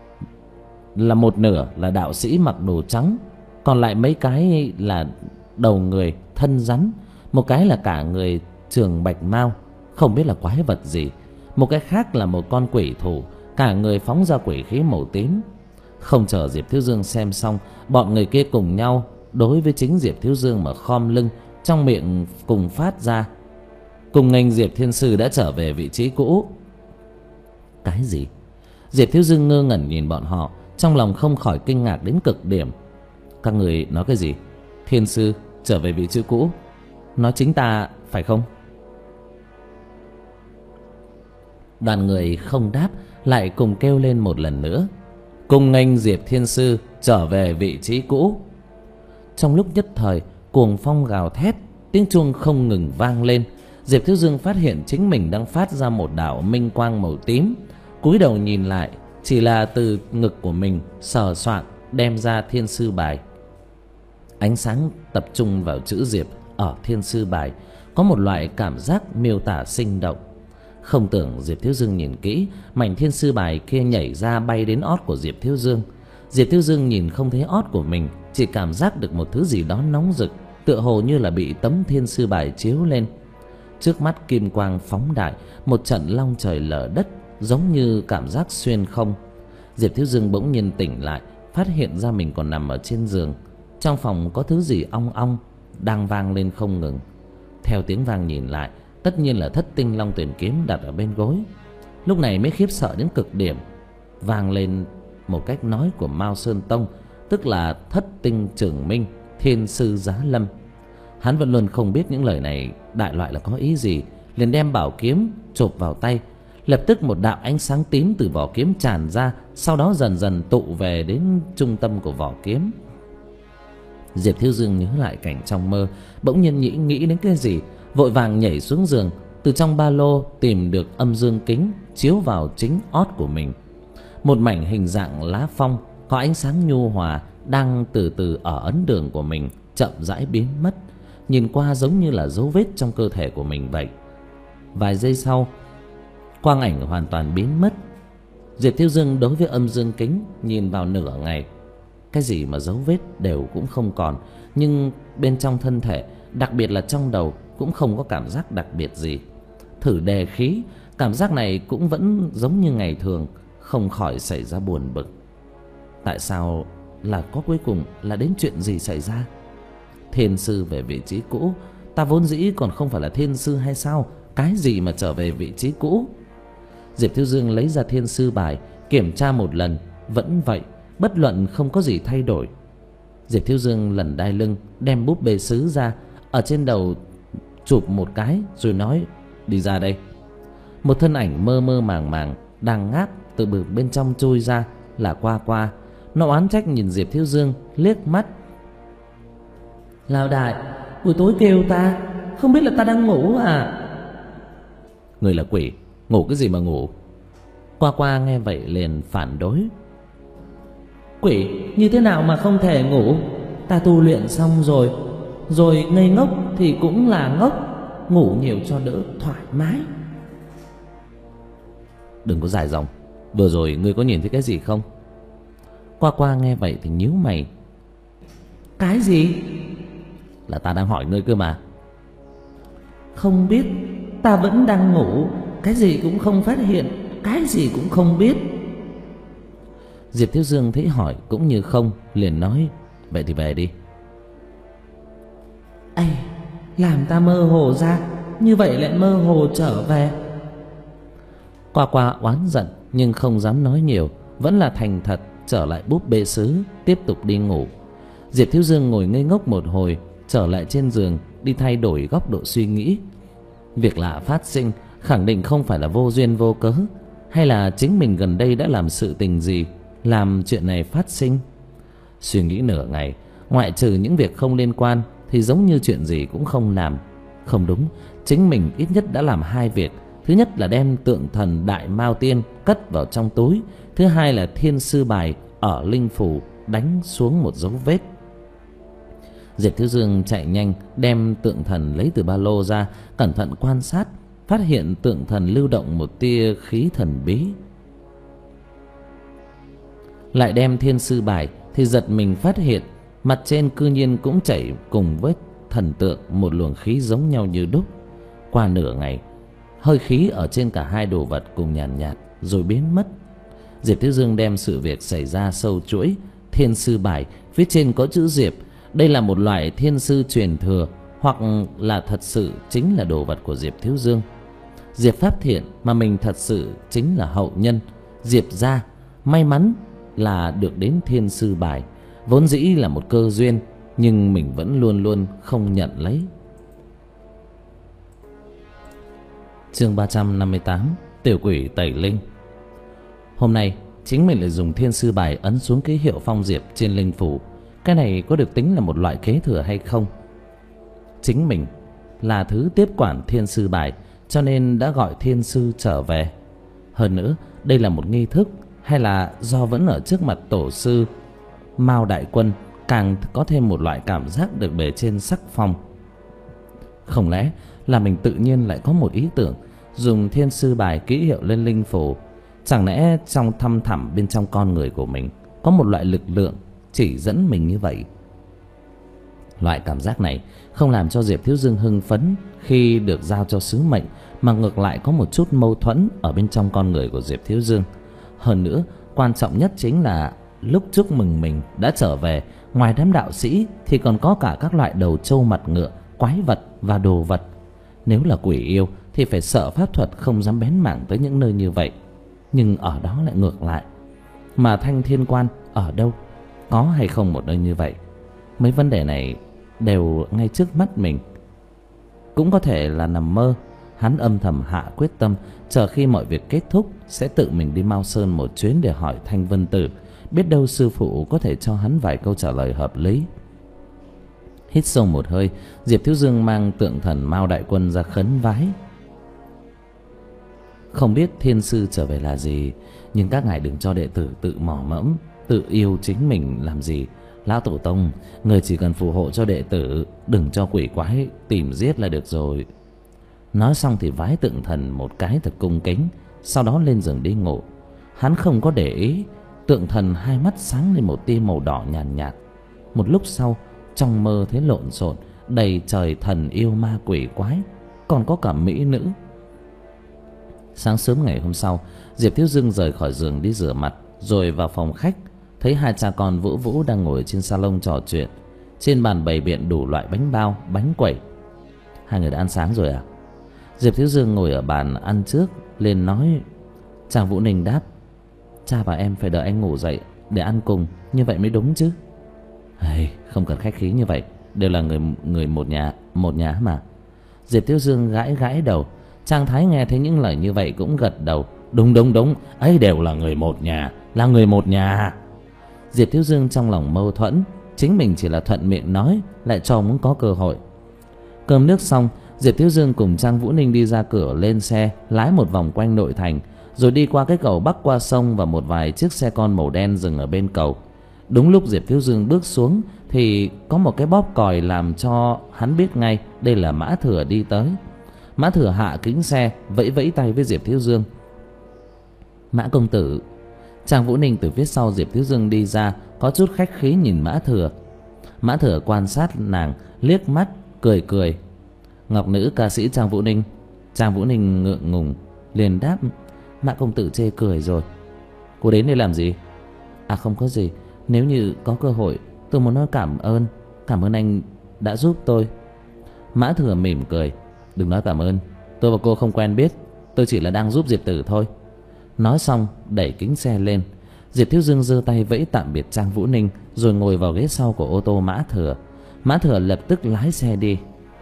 Speaker 1: là một nửa là đạo sĩ mặc đồ trắng, còn lại mấy cái là đầu người thân rắn, một cái là cả người trường bạch mao, không biết là quái vật gì, một cái khác là một con quỷ thủ, cả người phóng ra quỷ khí màu tím. Không chờ Diệp Thiếu Dương xem xong, bọn người kia cùng nhau đối với chính Diệp Thiếu Dương mà khom lưng, trong miệng cùng phát ra: Cùng nghênh Diệp Thiên Sư đã trở về vị trí cũ. Cái gì? Diệp Thiếu Dương ngơ ngẩn nhìn bọn họ, trong lòng không khỏi kinh ngạc đến cực điểm. Các người nói cái gì? Thiên Sư trở về vị trí cũ? Nói chính ta phải không? Đoàn người không đáp, lại cùng kêu lên một lần nữa: Cùng nghênh Diệp Thiên Sư trở về vị trí cũ. Trong lúc nhất thời, cuồng phong gào thét, tiếng chuông không ngừng vang lên. Diệp Thiếu Dương phát hiện chính mình đang phát ra một đạo minh quang màu tím. Cúi đầu nhìn lại, chỉ là từ ngực của mình sờ soạn đem ra thiên sư bài. Ánh sáng tập trung vào chữ Diệp ở thiên sư bài, có một loại cảm giác miêu tả sinh động. Không tưởng Diệp Thiếu Dương nhìn kỹ, mảnh thiên sư bài kia nhảy ra bay đến ót của Diệp Thiếu Dương. Diệp Thiếu Dương nhìn không thấy ót của mình, chỉ cảm giác được một thứ gì đó nóng rực, tựa hồ như là bị tấm thiên sư bài chiếu lên. Trước mắt kim quang phóng đại, một trận long trời lở đất, giống như cảm giác xuyên không. Diệp Thiếu Dương bỗng nhiên tỉnh lại, phát hiện ra mình còn nằm ở trên giường. Trong phòng có thứ gì ong ong đang vang lên không ngừng. Theo tiếng vang nhìn lại, tất nhiên là thất tinh long tuyển kiếm đặt ở bên gối. Lúc này mới khiếp sợ đến cực điểm. Vang lên một cách nói của Mao Sơn Tông, tức là thất tinh trưởng minh, thiên sư giá lâm. Hắn vẫn luôn không biết những lời này đại loại là có ý gì, liền đem bảo kiếm chộp vào tay. Lập tức một đạo ánh sáng tím từ vỏ kiếm tràn ra, sau đó dần dần tụ về đến trung tâm của vỏ kiếm. Diệp Thiếu Dương nhớ lại cảnh trong mơ, bỗng nhiên nghĩ nghĩ đến cái gì, vội vàng nhảy xuống giường, từ trong ba lô tìm được âm dương kính chiếu vào chính ót của mình. Một mảnh hình dạng lá phong có ánh sáng nhu hòa đang từ từ ở ấn đường của mình chậm rãi biến mất, nhìn qua giống như là dấu vết trong cơ thể của mình vậy. Vài giây sau, quang ảnh hoàn toàn biến mất. Diệp Thiếu Dương đối với âm dương kính nhìn vào nửa ngày, cái gì mà dấu vết đều cũng không còn, nhưng bên trong thân thể, đặc biệt là trong đầu, cũng không có cảm giác đặc biệt gì. Thử đề khí, cảm giác này cũng vẫn giống như ngày thường, không khỏi xảy ra buồn bực. Tại sao là có cuối cùng là đến chuyện gì xảy ra? Thiên sư về vị trí cũ, ta vốn dĩ còn không phải là thiên sư hay sao? Cái gì mà trở về vị trí cũ? Diệp Thiếu Dương lấy ra thiên sư bài, kiểm tra một lần, vẫn vậy, bất luận không có gì thay đổi. Diệp Thiếu Dương lần đai lưng, đem búp bê sứ ra, ở trên đầu chụp một cái rồi nói: đi ra đây. Một thân ảnh mơ mơ màng màng đang ngáp từ bên trong chui ra, là Qua Qua. Nó oán trách nhìn Diệp Thiếu Dương liếc mắt: Lão đại, buổi tối kêu ta, không biết là ta đang ngủ à? Người là quỷ, ngủ cái gì mà ngủ? Qua Qua nghe vậy liền phản đối:
Speaker 2: Quỷ như thế nào mà không thể ngủ? Ta tu luyện xong rồi, rồi ngây ngốc thì cũng là ngốc, ngủ nhiều cho đỡ thoải mái.
Speaker 1: Đừng có dài dòng, vừa rồi ngươi có nhìn thấy cái gì không? Qua Qua nghe vậy thì nhíu mày:
Speaker 2: Cái gì?
Speaker 1: Là ta đang hỏi ngươi cơ mà.
Speaker 2: Không biết, ta vẫn đang ngủ, cái gì cũng không phát hiện, cái gì cũng không biết.
Speaker 1: Diệp Thiếu Dương thấy hỏi cũng như không, liền nói: vậy thì về đi.
Speaker 2: Ây, làm ta mơ hồ ra, như vậy lại mơ hồ trở về.
Speaker 1: Qua Qua oán giận nhưng không dám nói nhiều, vẫn là thành thật trở lại búp bê sứ, tiếp tục đi ngủ. Diệp Thiếu Dương ngồi ngây ngốc một hồi, trở lại trên giường, đi thay đổi góc độ suy nghĩ. Việc lạ phát sinh khẳng định không phải là vô duyên vô cớ, hay là chính mình gần đây đã làm sự tình gì làm chuyện này phát sinh. Suy nghĩ nửa ngày, ngoại trừ những việc không liên quan thì giống như chuyện gì cũng không làm. Không đúng, chính mình ít nhất đã làm hai việc. Thứ nhất là đem tượng thần Đại Mao Tiên cất vào trong túi. Thứ hai là thiên sư bài ở linh phủ đánh xuống một dấu vết. Diệp Thiếu Dương chạy nhanh đem tượng thần lấy từ ba lô ra, cẩn thận quan sát, phát hiện tượng thần lưu động một tia khí thần bí. Lại đem thiên sư bài thì giật mình phát hiện mặt trên cư nhiên cũng chảy cùng với thần tượng một luồng khí giống nhau như đúc. Qua nửa ngày, hơi khí ở trên cả hai đồ vật cùng nhàn nhạt, nhạt rồi biến mất. Diệp Thiếu Dương đem sự việc xảy ra sâu chuỗi. Thiên sư bài phía trên có chữ Diệp, đây là một loại thiên sư truyền thừa, hoặc là thật sự chính là đồ vật của Diệp Thiếu Dương. Diệp Pháp Thiện mà mình thật sự chính là hậu nhân Diệp gia, may mắn là được đến thiên sư bài, vốn dĩ là một cơ duyên, nhưng mình vẫn luôn luôn không nhận lấy. Chương ba trăm năm mươi tám, Tiểu quỷ tẩy linh. Hôm nay chính mình lại dùng thiên sư bài ấn xuống ký hiệu phong diệp trên linh phủ. Cái này có được tính là một loại kế thừa hay không? Chính mình là thứ tiếp quản thiên sư bài, cho nên đã gọi thiên sư trở về. Hơn nữa, đây là một nghi thức, hay là do vẫn ở trước mặt tổ sư Mao Đại Quân, càng có thêm một loại cảm giác được bề trên sắc phong. Không lẽ là mình tự nhiên lại có một ý tưởng, dùng thiên sư bài ký hiệu lên linh phủ. Chẳng lẽ trong thăm thẳm bên trong con người của mình có một loại lực lượng chỉ dẫn mình như vậy? Loại cảm giác này không làm cho Diệp Thiếu Dương hưng phấn khi được giao cho sứ mệnh, mà ngược lại có một chút mâu thuẫn ở bên trong con người của Diệp Thiếu Dương. Hơn nữa, quan trọng nhất chính là lúc chúc mừng mình đã trở về, ngoài đám đạo sĩ thì còn có cả các loại đầu trâu mặt ngựa, quái vật và đồ vật. Nếu là quỷ yêu thì phải sợ pháp thuật, không dám bén mảng tới những nơi như vậy. Nhưng ở đó lại ngược lại. Mà Thanh Thiên Quan ở đâu, có hay không một nơi như vậy? Mấy vấn đề này đều ngay trước mắt mình. Cũng có thể là nằm mơ. Hắn âm thầm hạ quyết tâm, chờ khi mọi việc kết thúc sẽ tự mình đi Mao Sơn một chuyến để hỏi Thanh Vân Tử. Biết đâu sư phụ có thể cho hắn vài câu trả lời hợp lý. Hít sâu một hơi, Diệp Thiếu Dương mang tượng thần Mao Đại Quân ra khấn vái. Không biết thiên sư trở về là gì, nhưng các ngài đừng cho đệ tử tự mò mẫm, tự yêu chính mình làm gì. Lão Tổ Tông, người chỉ cần phù hộ cho đệ tử, đừng cho quỷ quái tìm giết là được rồi. Nói xong thì vái tượng thần một cái thật cung kính, sau đó lên giường đi ngủ. Hắn không có để ý, tượng thần hai mắt sáng lên một tia màu đỏ nhàn nhạt, nhạt. Một lúc sau, trong mơ thấy lộn xộn, đầy trời thần yêu ma quỷ quái, còn có cả mỹ nữ. Sáng sớm ngày hôm sau, Diệp Thiếu Dương rời khỏi giường đi rửa mặt, rồi vào phòng khách, thấy hai cha con Vũ Vũ đang ngồi trên salon trò chuyện. Trên bàn bày biện đủ loại bánh bao, bánh quẩy. Hai người đã ăn sáng rồi à? Diệp Thiếu Dương ngồi ở bàn ăn trước, lên nói. Chàng Vũ Ninh đáp. Cha và em phải đợi anh ngủ dậy để ăn cùng, như vậy mới đúng chứ. Hey, không cần khách khí như vậy, đều là người người một nhà, một nhà mà. Diệp Thiếu Dương gãi gãi đầu. Trang Thái nghe thấy những lời như vậy cũng gật đầu. Đúng đúng đúng, ấy đều là người một nhà, là người một nhà. Diệp Thiếu Dương trong lòng mâu thuẫn, chính mình chỉ là thuận miệng nói, lại cho muốn có cơ hội. Cơm nước xong, Diệp Thiếu Dương cùng Trang Vũ Ninh đi ra cửa, lên xe lái một vòng quanh nội thành, rồi đi qua cái cầu bắc qua sông và một vài chiếc xe con màu đen dừng ở bên cầu. Đúng lúc Diệp Thiếu Dương bước xuống thì có một cái bóp còi làm cho hắn biết ngay đây là Mã Thừa đi tới. Mã Thừa hạ kính xe, vẫy vẫy tay với Diệp Thiếu Dương. Mã công tử. Trang Vũ Ninh từ phía sau Diệp Thiếu Dương đi ra, có chút khách khí nhìn Mã Thừa. Mã Thừa quan sát nàng, liếc mắt, cười cười. Ngọc nữ ca sĩ Trang Vũ Ninh. Trang Vũ Ninh ngượng ngùng, liền đáp. Mã công tử chê cười rồi. Cô đến đây làm gì? À không có gì, nếu như có cơ hội tôi muốn nói cảm ơn. Cảm ơn anh đã giúp tôi. Mã Thừa mỉm cười. Đừng nói cảm ơn, tôi và cô không quen biết, tôi chỉ là đang giúp Diệp tử thôi. Nói xong đẩy kính xe lên. Diệp Thiếu Dương giơ tay vẫy tạm biệt Trang Vũ Ninh, rồi ngồi vào ghế sau của ô tô Mã Thừa. Mã Thừa lập tức lái xe đi.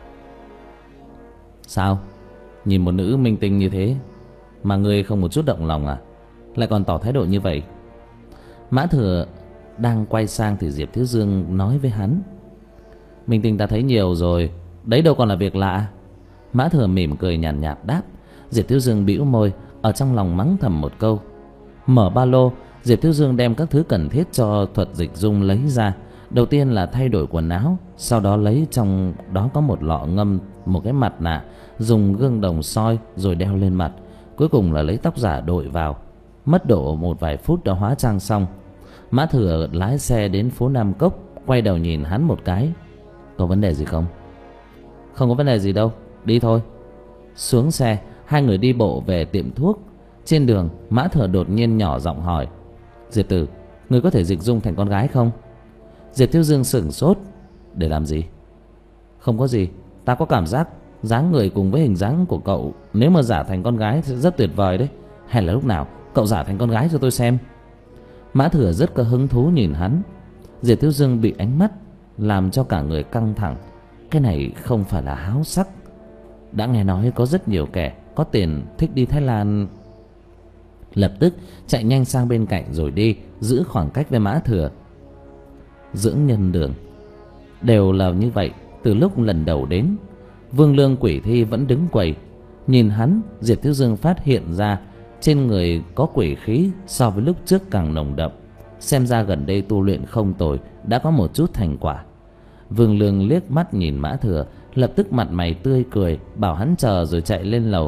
Speaker 1: Sao? Nhìn một nữ minh tinh như thế mà ngươi không một chút động lòng à? Lại còn tỏ thái độ như vậy? Mã Thừa đang quay sang thì Diệp Thiếu Dương nói với hắn. Minh tinh ta thấy nhiều rồi, đấy đâu còn là việc lạ. Mã Thừa mỉm cười nhàn nhạt, nhạt đáp. Diệp Thiếu Dương bĩu môi, ở trong lòng mắng thầm một câu. Mở ba lô, Diệp Thiếu Dương đem các thứ cần thiết cho thuật dịch dung lấy ra. Đầu tiên là thay đổi quần áo, sau đó lấy trong đó có một lọ ngâm, một cái mặt nạ, dùng gương đồng soi rồi đeo lên mặt. Cuối cùng là lấy tóc giả đội vào. Mất độ một vài phút đã hóa trang xong. Mã Thừa lái xe đến phố Nam Cốc, quay đầu nhìn hắn một cái. Có vấn đề gì không? Không có vấn đề gì đâu, đi thôi. Xuống xe, hai người đi bộ về tiệm thuốc. Trên đường, Mã Thừa đột nhiên nhỏ giọng hỏi. Diệp tử, người có thể dịch dung thành con gái không? Diệp Thiếu Dương sửng sốt. Để làm gì? Không có gì, ta có cảm giác dáng người cùng với hình dáng của cậu nếu mà giả thành con gái sẽ rất tuyệt vời đấy. Hay là lúc nào cậu giả thành con gái cho tôi xem? Mã Thừa rất có hứng thú nhìn hắn. Diệp Thiếu Dương bị ánh mắt làm cho cả người căng thẳng. Cái này không phải là háo sắc. Đã nghe nói có rất nhiều kẻ có tiền thích đi Thái Lan. Lập tức chạy nhanh sang bên cạnh rồi đi, giữ khoảng cách với Mã Thừa. Dưỡng nhân đường đều là như vậy. Từ lúc lần đầu đến, Vương Lương Quỷ Thi vẫn đứng quầy. Nhìn hắn, Diệp Thiếu Dương phát hiện ra trên người có quỷ khí so với lúc trước càng nồng đậm. Xem ra gần đây tu luyện không tồi, đã có một chút thành quả. Vương Lương liếc mắt nhìn Mã Thừa, lập tức mặt mày tươi cười, bảo hắn chờ rồi chạy lên lầu.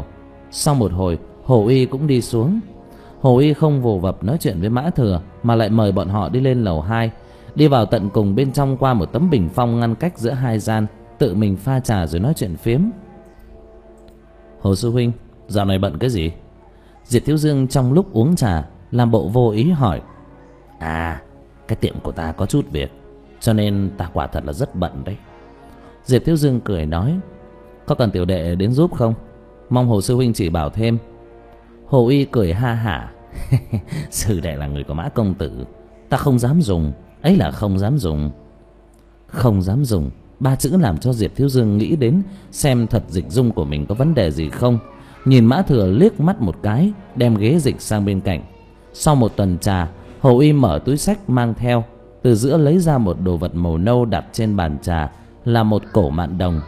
Speaker 1: Sau một hồi, Hồ Uy cũng đi xuống. Hồ Uy không vồ vập nói chuyện với Mã Thừa, mà lại mời bọn họ đi lên lầu hai. Đi vào tận cùng bên trong qua một tấm bình phong ngăn cách giữa hai gian, tự mình pha trà rồi nói chuyện phiếm. Hồ sư huynh, dạo này bận cái gì? Diệp Thiếu Dương trong lúc uống trà làm bộ vô ý hỏi. À, cái tiệm của ta có chút việc, cho nên ta quả thật là rất bận đấy. Diệp Thiếu Dương cười nói. Có cần tiểu đệ đến giúp không? Mong Hồ sư huynh chỉ bảo thêm. Hồ Uy cười ha hả. Sư đệ là người của Mã công tử, ta không dám dùng. Ấy là không dám dùng. Không dám dùng, ba chữ làm cho Diệp Thiếu Dương nghĩ đến xem thật dịch dung của mình có vấn đề gì không. Nhìn Mã Thừa liếc mắt một cái, đem ghế dịch sang bên cạnh. Sau một tuần trà, Hồ Uy mở túi xách mang theo, từ giữa lấy ra một đồ vật màu nâu đặt trên bàn trà, là một cổ mạn đồng.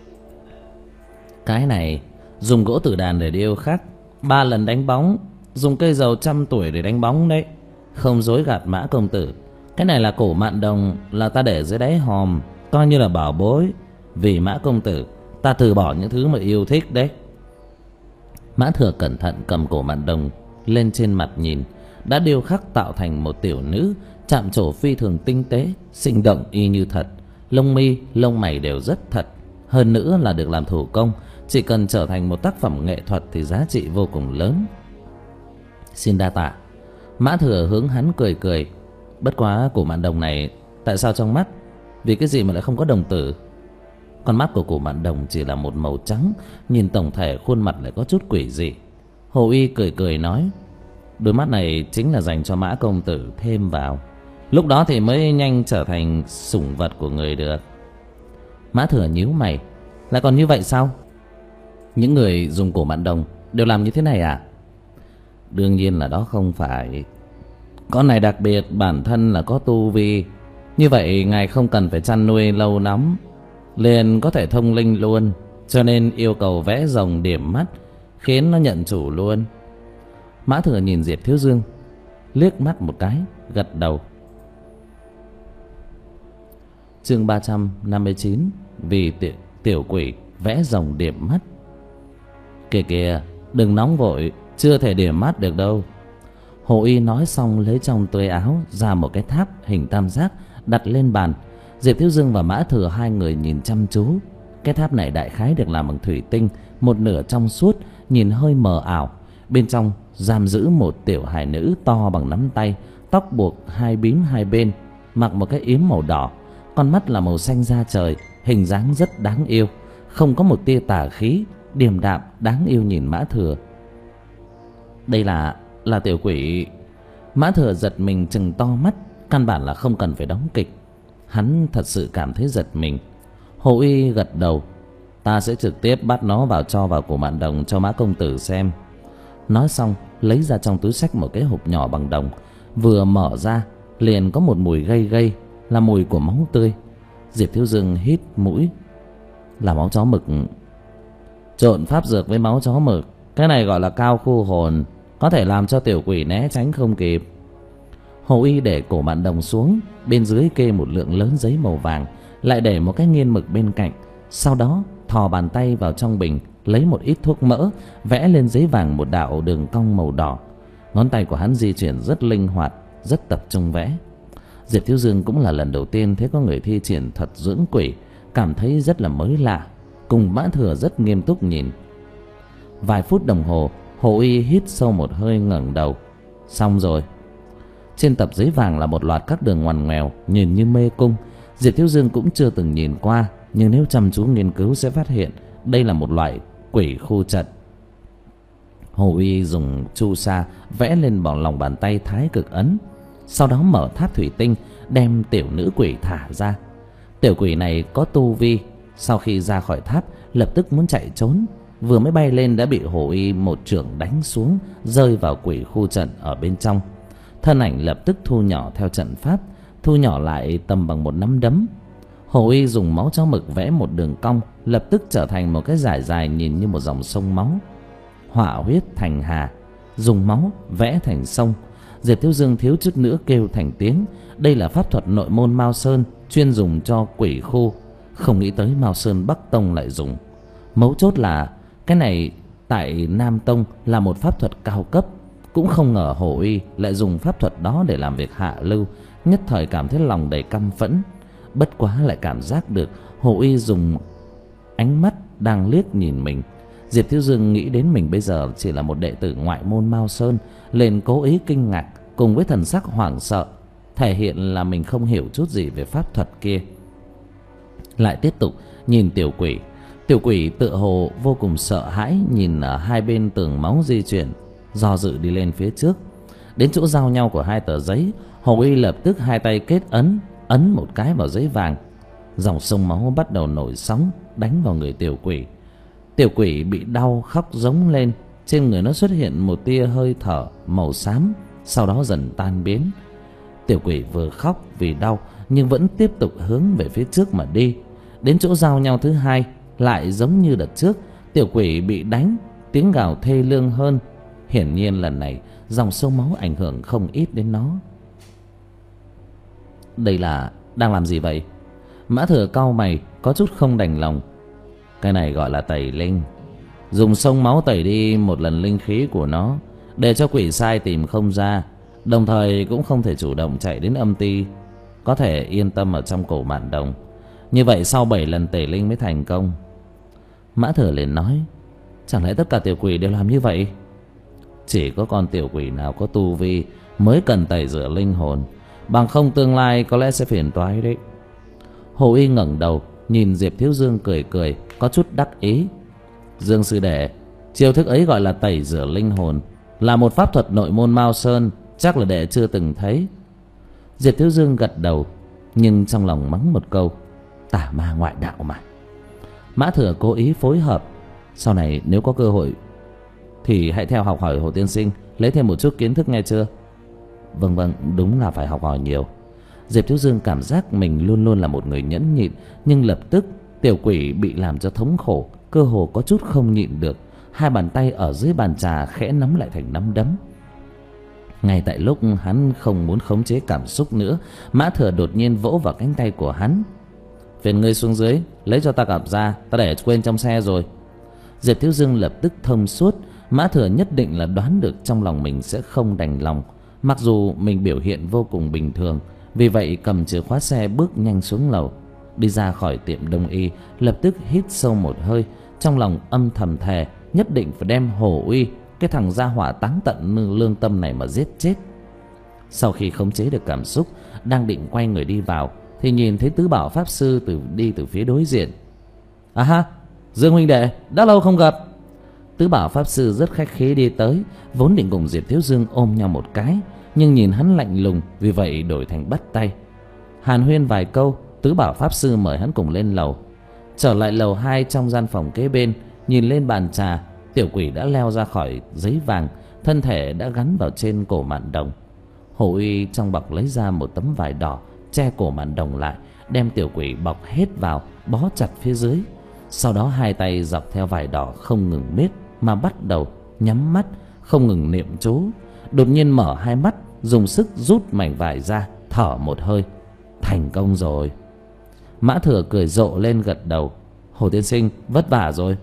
Speaker 1: Cái này dùng gỗ tử đàn để điêu khắc, ba lần đánh bóng, dùng cây dầu trăm tuổi để đánh bóng đấy. Không dối gạt Mã công tử, cái này là cổ mạn đồng, là ta để dưới đáy hòm, coi như là bảo bối. Vì Mã công tử, ta từ bỏ những thứ mà yêu thích đấy. Mã Thừa cẩn thận cầm cổ mạn đồng lên trên mặt nhìn, đã điêu khắc tạo thành một tiểu nữ, chạm trổ phi thường tinh tế, sinh động y như thật. Lông mi, lông mày đều rất thật, hơn nữa là được làm thủ công. Chỉ cần trở thành một tác phẩm nghệ thuật thì giá trị vô cùng lớn. Xin đa tạ. Mã Thừa hướng hắn cười cười. Bất quá cổ mạn đồng này tại sao trong mắt, vì cái gì mà lại không có đồng tử? Con mắt của cổ mạn đồng chỉ là một màu trắng, nhìn tổng thể khuôn mặt lại có chút quỷ dị. Hồ Uy cười cười nói. Đôi mắt này chính là dành cho Mã công tử thêm vào, lúc đó thì mới nhanh trở thành sủng vật của người được. Mã Thừa nhíu mày. Lại còn như vậy sao? Những người dùng cổ mạn đồng đều làm như thế này à? Đương nhiên là đó không phải. Con này đặc biệt bản thân là có tu vi, như vậy ngài không cần phải chăn nuôi lâu lắm, liền có thể thông linh luôn. Cho nên yêu cầu vẽ rồng điểm mắt, khiến nó nhận chủ luôn. Mã Thừa nhìn Diệp Thiếu Dương liếc mắt một cái, gật đầu. Chương ba trăm năm mươi chín. Vì tiểu, tiểu quỷ vẽ rồng điểm mắt. Kìa kìa, đừng nóng vội, chưa thể điểm mắt được đâu. Hồ Y nói xong lấy trong túi áo ra một cái tháp hình tam giác đặt lên bàn. Diệp Thiếu Dương và Mã Thừa hai người nhìn chăm chú. Cái tháp này đại khái được làm bằng thủy tinh, một nửa trong suốt, nhìn hơi mờ ảo. Bên trong giam giữ một tiểu hài nữ to bằng nắm tay, tóc buộc hai bím hai bên, mặc một cái yếm màu đỏ, con mắt là màu xanh da trời, hình dáng rất đáng yêu, không có một tia tà khí, điềm đạm đáng yêu nhìn Mã Thừa. Đây là là tiểu quỷ. Mã Thừa giật mình trừng to mắt, căn bản là không cần phải đóng kịch, hắn thật sự cảm thấy giật mình. Hồ Y gật đầu. Ta sẽ trực tiếp bắt nó vào cho vào cổ mạn đồng cho Mã công tử xem. Nói xong lấy ra trong túi xách một cái hộp nhỏ bằng đồng, vừa mở ra liền có một mùi gây gây, là mùi của máu tươi. Diệp Thiếu Dương hít mũi. Là máu chó mực. Trộn pháp dược với máu chó mực, cái này gọi là cao khu hồn, có thể làm cho tiểu quỷ né tránh không kịp. Hồ Y để cổ mạn đồng xuống, bên dưới kê một lượng lớn giấy màu vàng, lại để một cái nghiên mực bên cạnh. Sau đó thò bàn tay vào trong bình, lấy một ít thuốc mỡ, vẽ lên giấy vàng một đạo đường cong màu đỏ. Ngón tay của hắn di chuyển rất linh hoạt, rất tập trung vẽ. Diệp Thiếu Dương cũng là lần đầu tiên thấy có người thi triển thuật dưỡng quỷ, cảm thấy rất là mới lạ, cùng Mã Thừa rất nghiêm túc nhìn. Vài phút đồng hồ, Hồ Y hít sâu một hơi ngẩng đầu. Xong rồi. Trên tập giấy vàng là một loạt các đường ngoằn ngoèo, nhìn như mê cung. Diệp Thiếu Dương cũng chưa từng nhìn qua, nhưng nếu chăm chú nghiên cứu sẽ phát hiện đây là một loại quỷ khu trận. Hồ Y dùng chu sa vẽ lên bằng lòng bàn tay thái cực ấn, sau đó mở tháp thủy tinh, đem tiểu nữ quỷ thả ra. Tiểu quỷ này có tu vi, sau khi ra khỏi tháp lập tức muốn chạy trốn, vừa mới bay lên đã bị Hồ Y một chưởng đánh xuống, rơi vào quỷ khu trận ở bên trong. Thân ảnh lập tức thu nhỏ theo trận pháp, thu nhỏ lại tầm bằng một nắm đấm. Hồ Y dùng máu chó mực vẽ một đường cong, lập tức trở thành một cái dải dài nhìn như một dòng sông máu. Hỏa huyết thành hà, dùng máu vẽ thành sông. Diệp Thiếu Dương thiếu chút nữa kêu thành tiếng. Đây là pháp thuật nội môn Mao Sơn, chuyên dùng cho quỷ khu. Không nghĩ tới Mao Sơn Bắc Tông lại dùng. Mấu chốt là cái này tại Nam Tông là một pháp thuật cao cấp. Cũng không ngờ Hồ Uy lại dùng pháp thuật đó để làm việc hạ lưu. Nhất thời cảm thấy lòng đầy căm phẫn. Bất quá lại cảm giác được Hồ Uy dùng ánh mắt đang liếc nhìn mình. Diệp Thiếu Dương nghĩ đến mình bây giờ chỉ là một đệ tử ngoại môn Mao Sơn, liền cố ý kinh ngạc cùng với thần sắc hoảng sợ, thể hiện là mình không hiểu chút gì về pháp thuật kia. Lại tiếp tục nhìn tiểu quỷ. Tiểu quỷ tựa hồ vô cùng sợ hãi, nhìn ở hai bên tường máu di chuyển, do dự đi lên phía trước. Đến chỗ giao nhau của hai tờ giấy, Hồ Uy lập tức hai tay kết ấn, ấn một cái vào giấy vàng. Dòng sông máu bắt đầu nổi sóng, đánh vào người tiểu quỷ. Tiểu quỷ bị đau khóc rống lên, trên người nó xuất hiện một tia hơi thở màu xám, sau đó dần tan biến. Tiểu quỷ vừa khóc vì đau nhưng vẫn tiếp tục hướng về phía trước mà đi. Đến chỗ giao nhau thứ hai, lại giống như đợt trước, tiểu quỷ bị đánh, tiếng gào thê lương hơn. Hiển nhiên lần này dòng sông máu ảnh hưởng không ít đến nó. Đây là đang làm gì vậy? Mã Thừa cau mày, có chút không đành lòng. Cái này gọi là tẩy linh, dùng sông máu tẩy đi một lần linh khí của nó, để cho quỷ sai tìm không ra, đồng thời cũng không thể chủ động chạy đến âm ti, có thể yên tâm ở trong cổ mạn đồng. Như vậy sau bảy lần tẩy linh mới thành công. Mã Thừa liền nói, chẳng lẽ tất cả tiểu quỷ đều làm như vậy? Chỉ có con tiểu quỷ nào có tu vi mới cần tẩy rửa linh hồn, bằng không tương lai có lẽ sẽ phiền toái đấy. Hồ Uy ngẩng đầu nhìn Diệp Thiếu Dương cười cười, có chút đắc ý. Dương sư đệ, chiêu thức ấy gọi là tẩy rửa linh hồn, là một pháp thuật nội môn Mao Sơn, chắc là đệ chưa từng thấy. Diệp Thiếu Dương gật đầu, nhưng trong lòng mắng một câu, tà ma ngoại đạo mà. Mã Thừa cố ý phối hợp, sau này nếu có cơ hội thì hãy theo học hỏi Hồ tiên sinh, lấy thêm một chút kiến thức nghe chưa? Vâng vâng, đúng là phải học hỏi nhiều. Diệp Thiếu Dương cảm giác mình luôn luôn là một người nhẫn nhịn, nhưng lập tức tiểu quỷ bị làm cho thống khổ, cơ hồ có chút không nhịn được. Hai bàn tay ở dưới bàn trà khẽ nắm lại thành nắm đấm. Ngay tại lúc hắn không muốn khống chế cảm xúc nữa, Mã Thừa đột nhiên vỗ vào cánh tay của hắn. Phiền ngươi xuống dưới lấy cho ta cặp ra, ta để quên trong xe rồi. Diệp Thiếu Dương lập tức thông suốt. Mã Thừa nhất định là đoán được trong lòng mình sẽ không đành lòng, mặc dù mình biểu hiện vô cùng bình thường. Vì vậy cầm chìa khóa xe bước nhanh xuống lầu. Đi ra khỏi tiệm đông y, lập tức hít sâu một hơi, trong lòng âm thầm thề nhất định phải đem Hồ Uy, cái thằng gia hỏa táng tận lương tâm này mà giết chết. Sau khi khống chế được cảm xúc, đang định quay người đi vào thì nhìn thấy Tứ Bảo Pháp Sư từ đi từ phía đối diện. À ha, Dương huynh đệ, đã lâu không gặp. Tứ Bảo Pháp Sư rất khách khí đi tới, vốn định cùng Diệp Thiếu Dương ôm nhau một cái, nhưng nhìn hắn lạnh lùng, vì vậy đổi thành bắt tay. Hàn huyên vài câu, Tứ Bảo Pháp Sư mời hắn cùng lên lầu. Trở lại lầu hai, trong gian phòng kế bên, nhìn lên bàn trà, tiểu quỷ đã leo ra khỏi giấy vàng, thân thể đã gắn vào trên cổ mạn đồng. Hồ Uy trong bọc lấy ra một tấm vải đỏ che cổ mạn đồng lại, đem tiểu quỷ bọc hết vào, bó chặt phía dưới. Sau đó hai tay dọc theo vải đỏ không ngừng miết, mà bắt đầu nhắm mắt không ngừng niệm chú. Đột nhiên mở hai mắt, dùng sức rút mảnh vải ra, thở một hơi. Thành công rồi. Mã Thừa cười rộ lên gật đầu. Hồ tiên sinh vất vả rồi.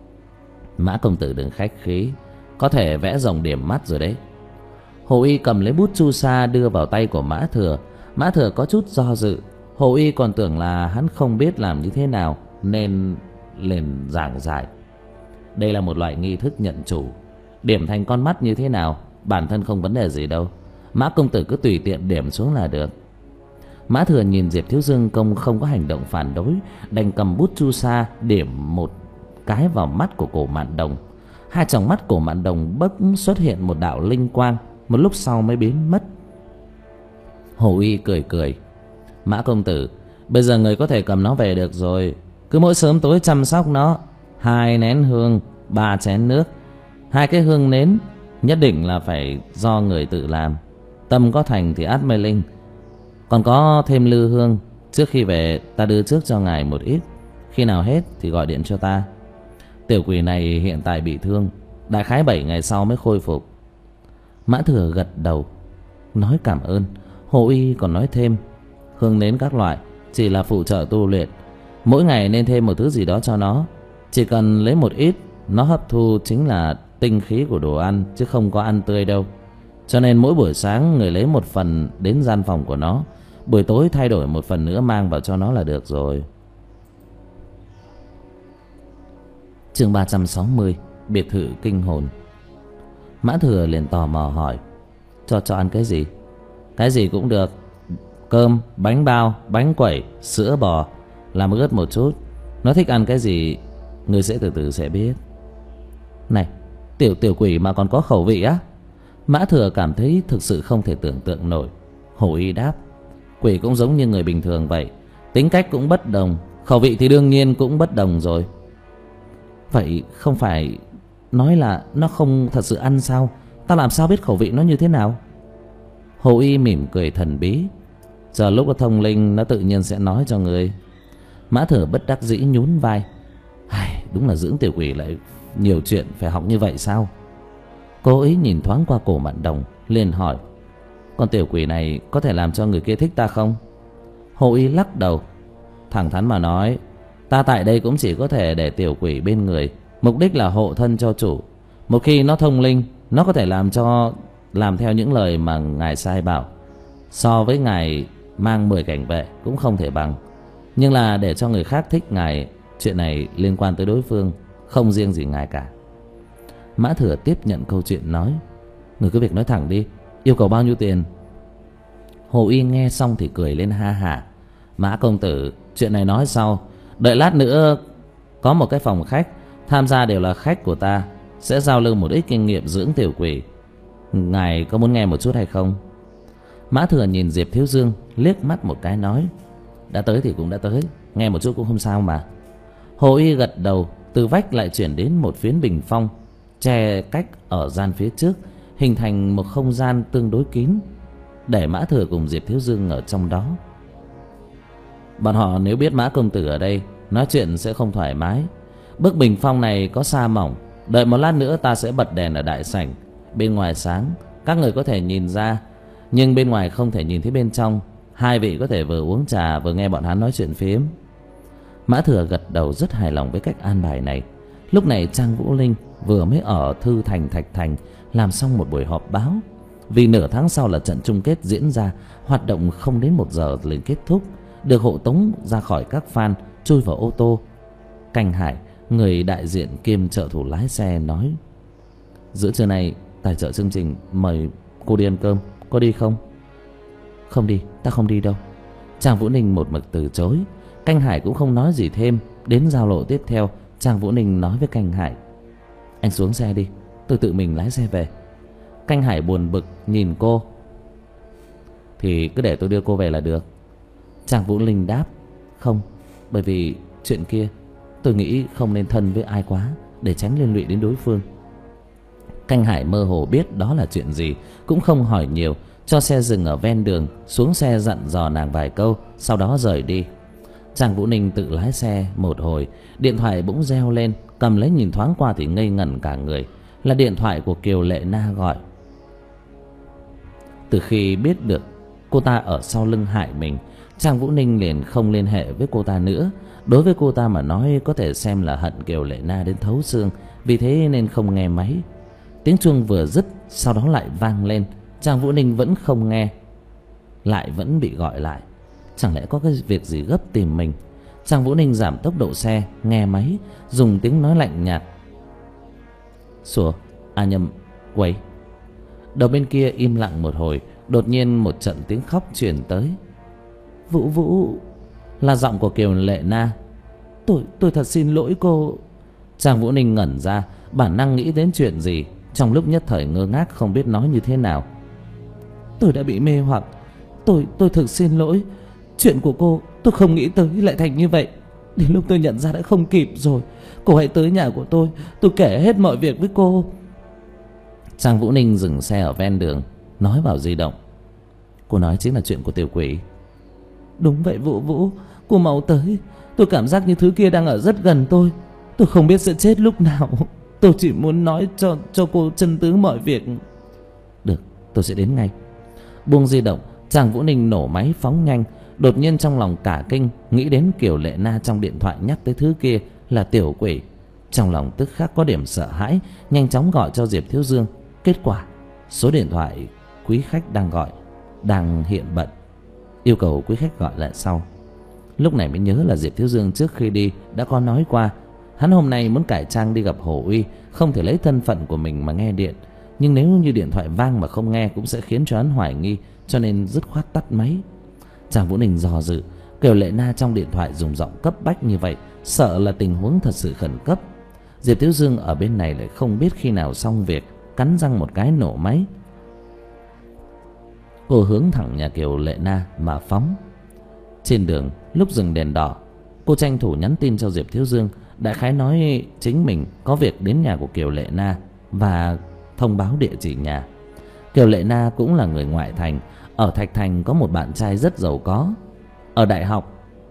Speaker 1: Mã công tử đừng khách khí, có thể vẽ rồng điểm mắt rồi đấy. Hồ Uy cầm lấy bút chu sa đưa vào tay của Mã Thừa. Mã Thừa có chút do dự. Hồ Uy còn tưởng là hắn không biết làm như thế nào, nên liền giảng giải. Đây là một loại nghi thức nhận chủ, điểm thành con mắt như thế nào bản thân không vấn đề gì đâu, Mã công tử cứ tùy tiện điểm xuống là được. Mã Thừa nhìn Diệp Thiếu Dương công không có hành động phản đối, đành cầm bút chu sa điểm một cái vào mắt của cổ mạn đồng. Hai tròng mắt cổ mạn đồng bỗng xuất hiện một đạo linh quang, một lúc sau mới biến mất. Hồ Uy cười cười. Mã công tử, bây giờ người có thể cầm nó về được rồi. Cứ mỗi sớm tối chăm sóc nó. Hai nén hương, ba chén nước. Hai cái hương nến nhất định là phải do người tự làm. Tâm có thành thì át mê linh. Còn có thêm lư hương, trước khi về ta đưa trước cho ngài một ít. Khi nào hết thì gọi điện cho ta. Tiểu quỷ này hiện tại bị thương, đại khái bảy ngày sau mới khôi phục. Mã Thừa gật đầu, nói cảm ơn. Hồ Uy còn nói thêm, hương nến các loại chỉ là phụ trợ tu luyện, mỗi ngày nên thêm một thứ gì đó cho nó. Chỉ cần lấy một ít nó hấp thu chính là tinh khí của đồ ăn chứ không có ăn tươi đâu. Cho nên mỗi buổi sáng người lấy một phần đến gian phòng của nó, buổi tối thay đổi một phần nữa mang vào cho nó là được rồi. Chương ba trăm sáu mươi, biệt thự kinh hồn. Mã Thừa liền tò mò hỏi: Cho cho ăn cái gì? Cái gì cũng được. Cơm, bánh bao, bánh quẩy, sữa bò, làm ướt một chút. Nó thích ăn cái gì ngươi sẽ từ từ sẽ biết. Này, tiểu tiểu quỷ mà còn có khẩu vị á? Mã Thừa cảm thấy thực sự không thể tưởng tượng nổi. Hổ Y đáp: Quỷ cũng giống như người bình thường vậy, tính cách cũng bất đồng, khẩu vị thì đương nhiên cũng bất đồng rồi. Vậy không phải nói là nó không thật sự ăn sao? Ta làm sao biết khẩu vị nó như thế nào? Hổ Y mỉm cười thần bí: Giờ lúc nó thông linh nó tự nhiên sẽ nói cho người. Mã Thừa bất đắc dĩ nhún vai: Ai, đúng là dưỡng tiểu quỷ lại nhiều chuyện phải học như vậy sao? Cô ấy nhìn thoáng qua Cổ Mạn Đồng liền hỏi: Con tiểu quỷ này có thể làm cho người kia thích ta không? Hồ Y lắc đầu: Thẳng thắn mà nói, ta tại đây cũng chỉ có thể để tiểu quỷ bên người, mục đích là hộ thân cho chủ. Một khi nó thông linh, nó có thể làm cho làm theo những lời mà ngài sai bảo. So với ngài mang mười cảnh vệ cũng không thể bằng. Nhưng là để cho người khác thích ngài, chuyện này liên quan tới đối phương, không riêng gì ngài cả. Mã Thừa tiếp nhận câu chuyện nói: Người cứ việc nói thẳng đi, yêu cầu bao nhiêu tiền? Hồ Y nghe xong thì cười lên ha hả: Mã công tử, chuyện này nói sau. Đợi lát nữa có một cái phòng khách, tham gia đều là khách của ta, sẽ giao lưu một ít kinh nghiệm dưỡng tiểu quỷ. Ngài có muốn nghe một chút hay không? Mã Thừa nhìn Diệp Thiếu Dương liếc mắt một cái nói: Đã tới thì cũng đã tới, nghe một chút cũng không sao mà. Hồ Y gật đầu. Từ vách lại chuyển đến một phiến bình phong che cách ở gian phía trước, hình thành một không gian tương đối kín, để Mã Thừa cùng Diệp Thiếu Dương ở trong đó. Bọn họ nếu biết Mã công tử ở đây, nói chuyện sẽ không thoải mái. Bức bình phong này có sa mỏng, đợi một lát nữa ta sẽ bật đèn ở đại sảnh. Bên ngoài sáng, các người có thể nhìn ra, nhưng bên ngoài không thể nhìn thấy bên trong. Hai vị có thể vừa uống trà vừa nghe bọn hắn nói chuyện phiếm. Mã Thừa gật đầu rất hài lòng với cách an bài này. Lúc này Trang Vũ Linh vừa mới ở Thư Thành Thạch Thành làm xong một buổi họp báo. Vì nửa tháng sau là trận chung kết diễn ra, hoạt động không đến một giờ liền kết thúc, được hộ tống ra khỏi các fan, chui vào ô tô. Cảnh Hải, người đại diện kiêm trợ thủ lái xe nói: Giữa trưa nay tài trợ chương trình mời cô đi ăn cơm, có đi không? Không đi, ta không đi đâu. Trang Vũ Ninh một mực từ chối. Cảnh Hải cũng không nói gì thêm. Đến giao lộ tiếp theo, Trang Vũ Ninh nói với Cảnh Hải: Anh xuống xe đi, tôi tự mình lái xe về. Cảnh Hải buồn bực nhìn cô: Thì cứ để tôi đưa cô về là được. Trang Vũ Ninh đáp: Không, bởi vì chuyện kia tôi nghĩ không nên thân với ai quá, để tránh liên lụy đến đối phương. Cảnh Hải mơ hồ biết đó là chuyện gì, cũng không hỏi nhiều, cho xe dừng ở ven đường, xuống xe dặn dò nàng vài câu, sau đó rời đi. Trang Vũ Ninh tự lái xe một hồi, điện thoại bỗng reo lên, cầm lấy nhìn thoáng qua thì ngây ngẩn cả người. Là điện thoại của Kiều Lệ Na gọi. Từ khi biết được cô ta ở sau lưng hại mình, Trang Vũ Ninh liền không liên hệ với cô ta nữa. Đối với cô ta mà nói có thể xem là hận Kiều Lệ Na đến thấu xương, vì thế nên không nghe máy. Tiếng chuông vừa dứt, sau đó lại vang lên. Trang Vũ Ninh vẫn không nghe, lại vẫn bị gọi lại. Chẳng lẽ có cái việc gì gấp tìm mình? Trang Vũ Ninh giảm tốc độ xe, nghe máy, dùng tiếng nói lạnh nhạt: Sủa, à nhầm, quấy. Đầu bên kia im lặng một hồi, đột nhiên một trận tiếng khóc truyền tới. Vũ Vũ, là giọng của Kiều Lệ Na. Tôi, tôi thật xin lỗi cô. Trang Vũ Ninh ngẩn ra, bản năng nghĩ đến chuyện gì, trong lúc nhất thời ngơ ngác không biết nói như thế nào. Tôi đã bị mê hoặc, tôi, tôi thực xin lỗi. Chuyện của cô tôi không nghĩ tới lại thành như vậy. Đến lúc tôi nhận ra đã không kịp rồi. Cô hãy tới nhà của tôi, tôi kể hết mọi việc với cô. Trang Vũ Ninh dừng xe ở ven đường, nói vào di động: Cô nói chính là chuyện của tiểu quỷ. Đúng vậy Vũ Vũ, cô mau tới. Tôi cảm giác như thứ kia đang ở rất gần tôi. Tôi không biết sẽ chết lúc nào. Tôi chỉ muốn nói cho, cho cô chân tướng mọi việc. Được, tôi sẽ đến ngay. Buông di động, Trang Vũ Ninh nổ máy phóng nhanh. Đột nhiên trong lòng cả kinh, nghĩ đến Kiều Lệ Na trong điện thoại nhắc tới thứ kia là tiểu quỷ. Trong lòng tức khắc có điểm sợ hãi, nhanh chóng gọi cho Diệp Thiếu Dương. Kết quả số điện thoại quý khách đang gọi đang hiện bận, yêu cầu quý khách gọi lại sau. Lúc này mới nhớ là Diệp Thiếu Dương trước khi đi đã có nói qua, hắn hôm nay muốn cải trang đi gặp Hồ Uy, không thể lấy thân phận của mình mà nghe điện. Nhưng nếu như điện thoại vang mà không nghe cũng sẽ khiến cho hắn hoài nghi, cho nên dứt khoát tắt máy. Trang Vũ Ninh dò dự, Kiều Lệ Na trong điện thoại dùng giọng cấp bách như vậy, sợ là tình huống thật sự khẩn cấp. Diệp Thiếu Dương ở bên này lại không biết khi nào xong việc, cắn răng một cái nổ máy. Cô hướng thẳng nhà Kiều Lệ Na mà phóng. Trên đường lúc dừng đèn đỏ, cô tranh thủ nhắn tin cho Diệp Thiếu Dương, đại khái nói chính mình có việc đến nhà của Kiều Lệ Na và thông báo địa chỉ nhà. Kiều Lệ Na cũng là người ngoại thành, ở Thạch Thành có một bạn trai rất giàu có. Ở đại học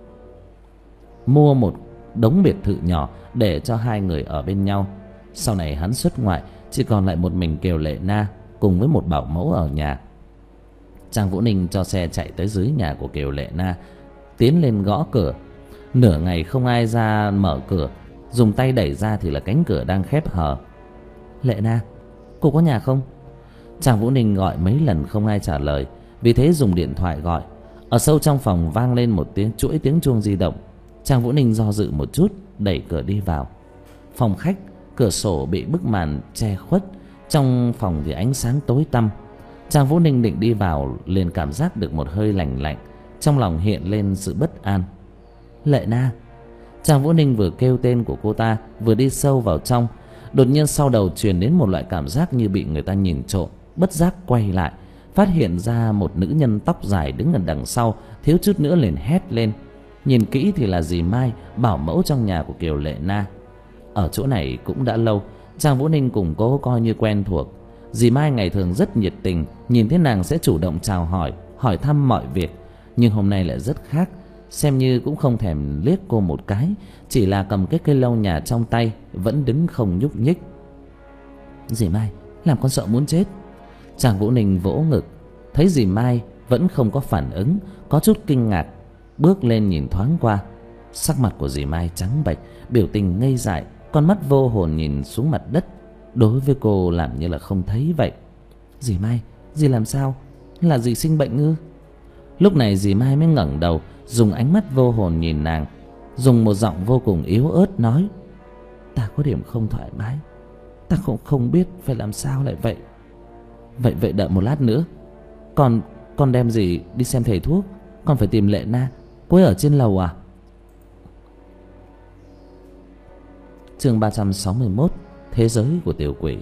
Speaker 1: mua một đống biệt thự nhỏ để cho hai người ở bên nhau. Sau này hắn xuất ngoại, chỉ còn lại một mình Kiều Lệ Na cùng với một bảo mẫu ở nhà. Trang Vũ Ninh cho xe chạy tới dưới nhà của Kiều Lệ Na, tiến lên gõ cửa. Nửa ngày không ai ra mở cửa, dùng tay đẩy ra thì là cánh cửa đang khép hờ. Lệ Na, cô có nhà không? Trang Vũ Ninh gọi mấy lần không ai trả lời, vì thế dùng điện thoại gọi. Ở sâu trong phòng vang lên một tiếng chuỗi tiếng chuông di động. Trang Vũ Ninh do dự một chút, đẩy cửa đi vào. Phòng khách, cửa sổ bị bức màn che khuất, trong phòng thì ánh sáng tối tăm. Trang Vũ Ninh định đi vào liền cảm giác được một hơi lạnh lạnh, trong lòng hiện lên sự bất an. Lệ Na. Trang Vũ Ninh vừa kêu tên của cô ta, vừa đi sâu vào trong. Đột nhiên sau đầu truyền đến một loại cảm giác như bị người ta nhìn trộm. Bất giác quay lại, phát hiện ra một nữ nhân tóc dài đứng ở đằng sau, thiếu chút nữa liền hét lên. Nhìn kỹ thì là dì Mai, bảo mẫu trong nhà của Kiều Lệ Na. Ở chỗ này cũng đã lâu, Trang Vũ Ninh cùng cô coi như quen thuộc. Dì Mai ngày thường rất nhiệt tình, nhìn thấy nàng sẽ chủ động chào hỏi, hỏi thăm mọi việc. Nhưng hôm nay lại rất khác, xem như cũng không thèm liếc cô một cái, chỉ là cầm cái cây lau nhà trong tay, vẫn đứng không nhúc nhích. Dì Mai, làm con sợ muốn chết. Trang Vũ Ninh vỗ ngực, thấy dì Mai vẫn không có phản ứng, có chút kinh ngạc, bước lên nhìn thoáng qua. Sắc mặt của dì Mai trắng bệch, biểu tình ngây dại, con mắt vô hồn nhìn xuống mặt đất, đối với cô làm như là không thấy vậy. Dì Mai, dì làm sao? Là dì sinh bệnh ư? Lúc này dì Mai mới ngẩng đầu, dùng ánh mắt vô hồn nhìn nàng, dùng một giọng vô cùng yếu ớt nói: Ta có điểm không thoải mái, ta không không biết phải làm sao lại vậy. Vậy vậy đợi một lát nữa, Con con đem dì đi xem thầy thuốc. Con phải tìm Lệ Na, cô ấy ở trên lầu à? Chương ba trăm sáu mươi mốt, thế giới của tiểu quỷ.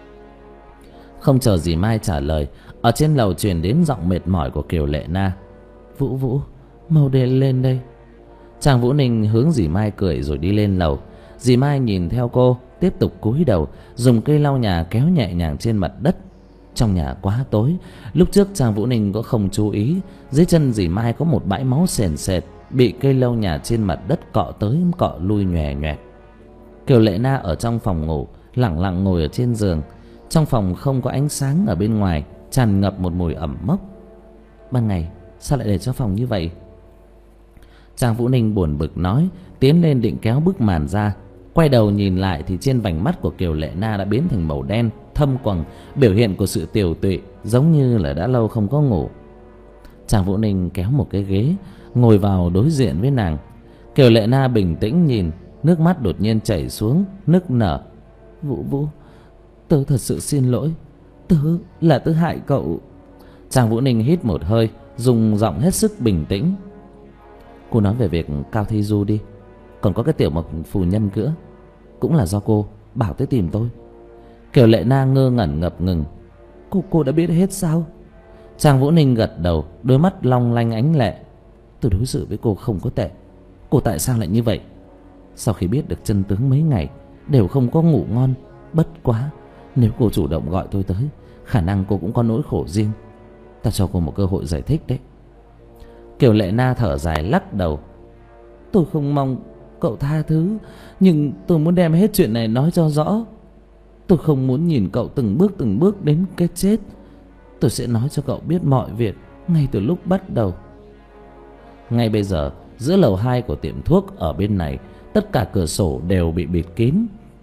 Speaker 1: Không chờ dì Mai trả lời, ở trên lầu truyền đến giọng mệt mỏi của Kiều Lệ Na: Vũ Vũ, mau đi lên đây. Trang Vũ Ninh hướng dì Mai cười rồi đi lên lầu. Dì Mai nhìn theo cô, tiếp tục cúi đầu, dùng cây lau nhà kéo nhẹ nhàng trên mặt đất. Trong nhà quá tối, lúc trước Trang Vũ Ninh có không chú ý, dưới chân dì Mai có một bãi máu sền sệt, bị cây lau nhà trên mặt đất cọ tới cọ lui nhòe nhòe. Kiều Lệ Na ở trong phòng ngủ, lẳng lặng ngồi ở trên giường. Trong phòng không có ánh sáng, ở bên ngoài tràn ngập một mùi ẩm mốc. Ban ngày sao lại để cho phòng như vậy? Trang Vũ Ninh buồn bực nói, tiến lên định kéo bức màn ra. Quay đầu nhìn lại thì trên vành mắt của Kiều Lệ Na đã biến thành màu đen thâm quầng, biểu hiện của sự tiều tụy, giống như là đã lâu không có ngủ. Trang Vũ Ninh kéo một cái ghế, ngồi vào đối diện với nàng. Kiều Lệ Na bình tĩnh nhìn, nước mắt đột nhiên chảy xuống, nức nở. Vũ Vũ, tớ thật sự xin lỗi, tớ là tớ hại cậu. Trang Vũ Ninh hít một hơi, dùng giọng hết sức bình tĩnh. Cô nói về việc Cao Thi Du đi, còn có cái tiểu mộc phù nhân nữa, cũng là do cô bảo tới tìm tôi. Kiều Lệ Na ngơ ngẩn ngập ngừng. Cô cô đã biết hết sao? Trang Vũ Ninh gật đầu, đôi mắt long lanh ánh lệ. Tôi đối xử với cô không có tệ, cô tại sao lại như vậy? Sau khi biết được chân tướng mấy ngày đều không có ngủ ngon. Bất quá, nếu cô chủ động gọi tôi tới, khả năng cô cũng có nỗi khổ riêng. Ta cho cô một cơ hội giải thích đấy. Kiều Lệ Na thở dài lắc đầu. Tôi không mong cậu tha thứ, nhưng tôi muốn đem hết chuyện này nói cho rõ. Tôi không muốn nhìn cậu từng bước từng bước đến cái chết. Tôi sẽ nói cho cậu biết mọi việc ngay từ lúc bắt đầu. Ngay bây giờ, giữa lầu hai của tiệm thuốc ở bên này, tất cả cửa sổ đều bị bịt kín.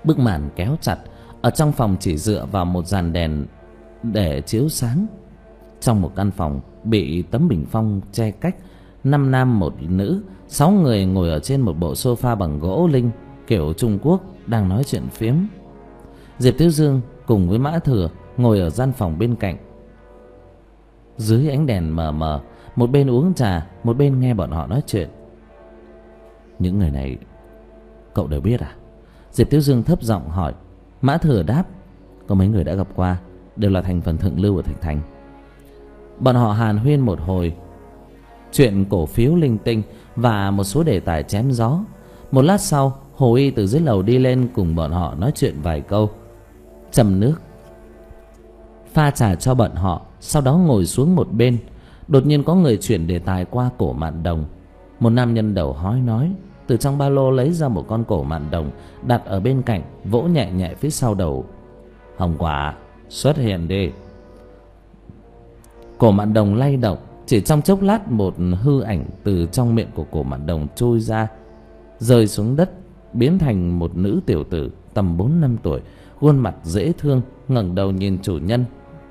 Speaker 1: Bức màn kéo chặt, ở trong phòng chỉ dựa vào một dàn đèn để chiếu sáng. Trong một căn phòng bị tấm bình phong che cách, năm nam một nữ, sáu người ngồi ở trên một bộ sofa bằng gỗ lim kiểu Trung Quốc đang nói chuyện phiếm. Diệp Thiếu Dương cùng với Mã Thừa ngồi ở gian phòng bên cạnh. Dưới ánh đèn mờ mờ, một bên uống trà, một bên nghe bọn họ nói chuyện. Những người này cậu đều biết à? Diệp Thiếu Dương thấp giọng hỏi. Mã Thừa đáp, có mấy người đã gặp qua, đều là thành phần thượng lưu ở Thạch Thành. Bọn họ hàn huyên một hồi chuyện cổ phiếu linh tinh và một số đề tài chém gió. Một lát sau, Hồ Y từ dưới lầu đi lên cùng bọn họ nói chuyện vài câu, châm nước, pha trà cho bọn họ, sau đó ngồi xuống một bên. Đột nhiên có người chuyển đề tài qua cổ mạn đồng. Một nam nhân đầu hói nói, từ trong ba lô lấy ra một con cổ mạn đồng, đặt ở bên cạnh, vỗ nhẹ nhẹ phía sau đầu. Hồng Quả, xuất hiện đi. Cổ mạn đồng lay động. Chỉ trong chốc lát, một hư ảnh từ trong miệng của cổ mạn đồng trôi ra, rơi xuống đất, biến thành một nữ tiểu tử tầm bốn năm tuổi, khuôn mặt dễ thương, ngẩng đầu nhìn chủ nhân.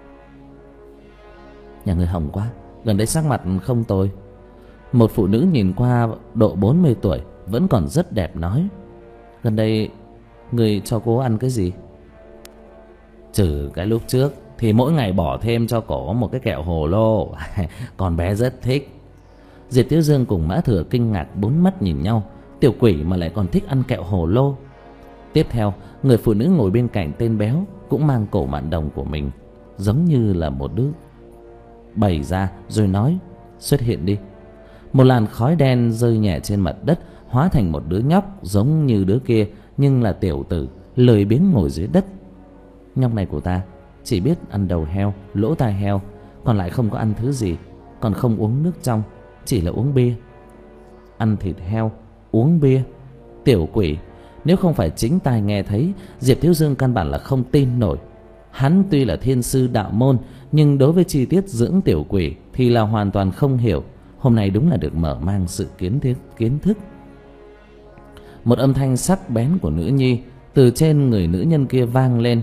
Speaker 1: Nhà người hồng quá, gần đây sắc mặt không tồi. Một phụ nữ nhìn qua độ bốn mươi tuổi, vẫn còn rất đẹp nói, gần đây người cho cô ăn cái gì? Trừ cái lúc trước thì mỗi ngày bỏ thêm cho cổ một cái kẹo hồ lô. Con bé rất thích. Diệp Thiếu Dương cùng Mã Thừa kinh ngạc bốn mắt nhìn nhau. Tiểu quỷ mà lại còn thích ăn kẹo hồ lô. Tiếp theo, người phụ nữ ngồi bên cạnh tên béo cũng mang cổ mạn đồng của mình, giống như là một đứa, bày ra rồi nói, xuất hiện đi. Một làn khói đen rơi nhẹ trên mặt đất, hóa thành một đứa nhóc giống như đứa kia, nhưng là tiểu tử, lười biếng ngồi dưới đất. Nhóc này của ta chỉ biết ăn đầu heo, lỗ tai heo, còn lại không có ăn thứ gì, còn không uống nước trong, chỉ là uống bia. Ăn thịt heo, uống bia. Tiểu quỷ, nếu không phải chính tai nghe thấy, Diệp Thiếu Dương căn bản là không tin nổi. Hắn tuy là thiên sư đạo môn, nhưng đối với chi tiết dưỡng tiểu quỷ thì là hoàn toàn không hiểu. Hôm nay đúng là được mở mang sự kiến thức, kiến thức. Một âm thanh sắc bén của nữ nhi từ trên người nữ nhân kia vang lên.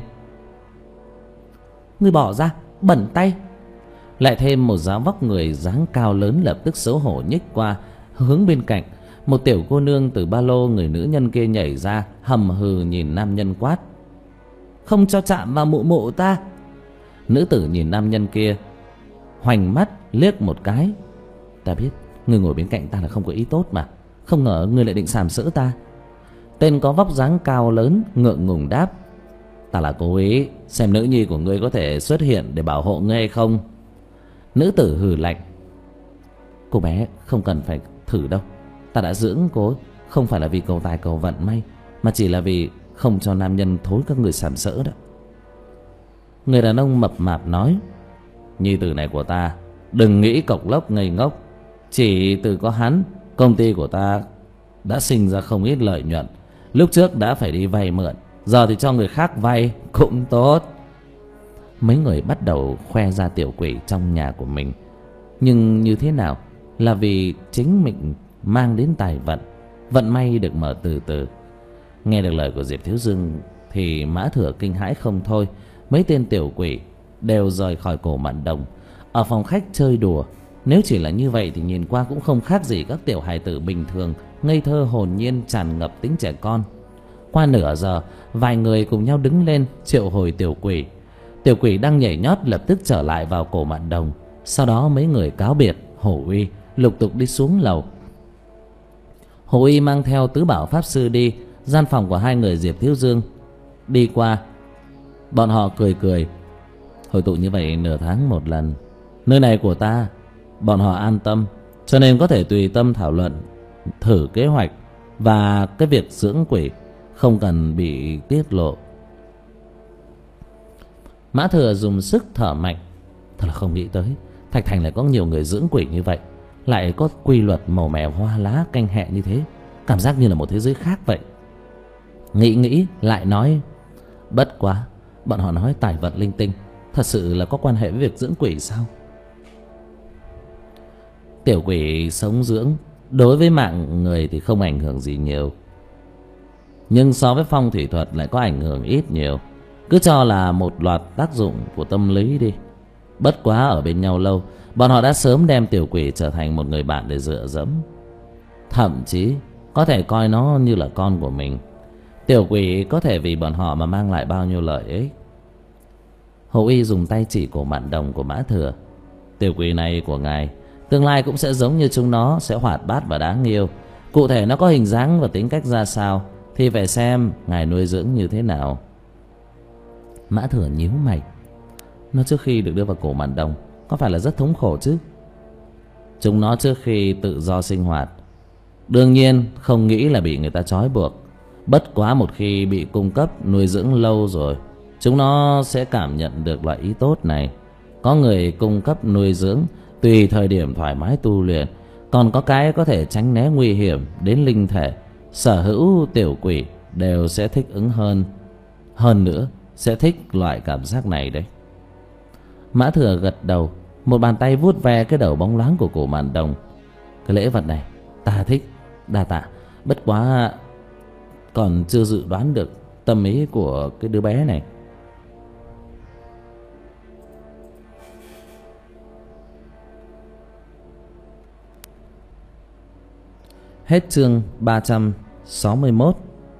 Speaker 1: Ngươi bỏ ra, bẩn tay. Lại thêm một dáng vóc người dáng cao lớn lập tức xấu hổ nhích qua, hướng bên cạnh. Một tiểu cô nương từ ba lô người nữ nhân kia nhảy ra, hầm hừ nhìn nam nhân quát, không cho chạm vào mụ mụ ta. Nữ tử nhìn nam nhân kia, hoành mắt liếc một cái. Ta biết ngươi ngồi bên cạnh ta là không có ý tốt mà, không ngờ ngươi lại định sàm sỡ ta. Tên có vóc dáng cao lớn ngượng ngùng đáp, ta là cố ý xem nữ nhi của ngươi có thể xuất hiện để bảo hộ ngươi hay không. Nữ tử hừ lạnh, cô bé không cần phải thử đâu, ta đã dưỡng cô, không phải là vì cầu tài cầu vận may, mà chỉ là vì không cho nam nhân thối các người sàm sỡ đó. Người đàn ông mập mạp nói, nhi tử này của ta đừng nghĩ cộc lốc ngây ngốc, chỉ từ có hắn, công ty của ta đã sinh ra không ít lợi nhuận. Lúc trước đã phải đi vay mượn, giờ thì cho người khác vay cũng tốt. Mấy người bắt đầu khoe ra tiểu quỷ trong nhà của mình, nhưng như thế nào là vì chính mình mang đến tài vận, vận may được mở từ từ. Nghe được lời của Diệp Thiếu Dương thì Mã Thừa kinh hãi không thôi. Mấy tên tiểu quỷ đều rời khỏi cổ mạn đồng, ở phòng khách chơi đùa. Nếu chỉ là như vậy thì nhìn qua cũng không khác gì các tiểu hài tử bình thường, ngây thơ hồn nhiên, tràn ngập tính trẻ con. Qua nửa giờ, vài người cùng nhau đứng lên triệu hồi tiểu quỷ. Tiểu quỷ đang nhảy nhót lập tức trở lại vào cổ mạn đồng. Sau đó mấy người cáo biệt Hổ Uy lục tục đi xuống lầu. Hổ Uy mang theo tứ bảo pháp sư đi. Gian phòng của hai người Diệp Thiếu Dương đi qua, bọn họ cười cười, hội tụ như vậy nửa tháng một lần, nơi này của ta, bọn họ an tâm, cho nên có thể tùy tâm thảo luận, thử kế hoạch, và cái việc dưỡng quỷ không cần bị tiết lộ. Mã Thừa dùng sức thở mạnh. Thật là không nghĩ tới Thạch Thành lại có nhiều người dưỡng quỷ như vậy, lại có quy luật màu mè hoa lá canh hẹ như thế, cảm giác như là một thế giới khác vậy. Nghĩ nghĩ lại nói, bất quá, bọn họ nói tài vận linh tinh, thật sự là có quan hệ với việc dưỡng quỷ sao? Tiểu quỷ sống dưỡng đối với mạng người thì không ảnh hưởng gì nhiều, nhưng so với phong thủy thuật lại có ảnh hưởng ít nhiều. Cứ cho là một loạt tác dụng của tâm lý đi. Bất quá ở bên nhau lâu, bọn họ đã sớm đem tiểu quỷ trở thành một người bạn để dựa dẫm. Thậm chí có thể coi nó như là con của mình. Tiểu quỷ có thể vì bọn họ mà mang lại bao nhiêu lợi ích. Hậu Y dùng tay chỉ cổ Mạn Đồng của Mã Thừa. Tiểu quỷ này của ngài tương lai cũng sẽ giống như chúng nó, sẽ hoạt bát và đáng yêu. Cụ thể nó có hình dáng và tính cách ra sao thì phải xem ngài nuôi dưỡng như thế nào. Mã Thừa nhíu mày. Nó trước khi được đưa vào cổ Mạn Đồng có phải là rất thống khổ chứ? Chúng nó trước khi tự do sinh hoạt đương nhiên không nghĩ là bị người ta trói buộc. Bất quá một khi bị cung cấp nuôi dưỡng lâu rồi, chúng nó sẽ cảm nhận được loại ý tốt này. Có người cung cấp nuôi dưỡng tùy thời điểm thoải mái tu luyện, còn có cái có thể tránh né nguy hiểm đến linh thể. Sở hữu tiểu quỷ đều sẽ thích ứng hơn. Hơn nữa sẽ thích loại cảm giác này đấy. Mã Thừa gật đầu, một bàn tay vuốt ve cái đầu bóng loáng của cổ Mạn Đồng. Cái lễ vật này ta thích, đa tạ. Bất quá còn chưa dự đoán được tâm ý của cái đứa bé này. Hết chương ba trăm sáu mươi mốt.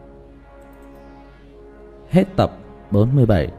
Speaker 1: Hết tập bốn mươi bảy.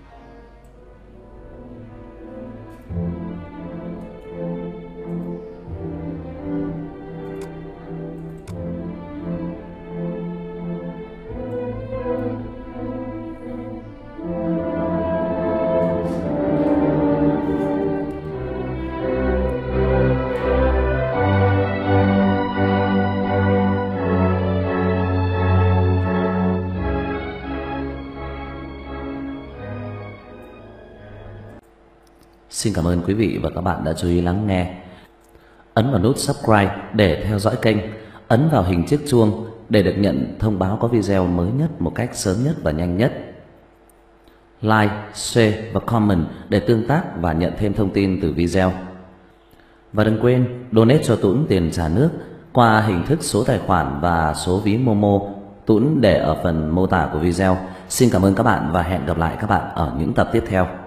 Speaker 1: Xin cảm ơn quý vị và các bạn đã chú ý lắng nghe. Ấn vào nút subscribe để theo dõi kênh. Ấn vào hình chiếc chuông để được nhận thông báo có video mới nhất một cách sớm nhất và nhanh nhất. Like, share và comment để tương tác và nhận thêm thông tin từ video. Và đừng quên donate cho Tuấn tiền trả nước qua hình thức số tài khoản và số ví Momo. Tuấn để ở phần mô tả của video. Xin cảm ơn các bạn và hẹn gặp lại các bạn ở những tập tiếp theo.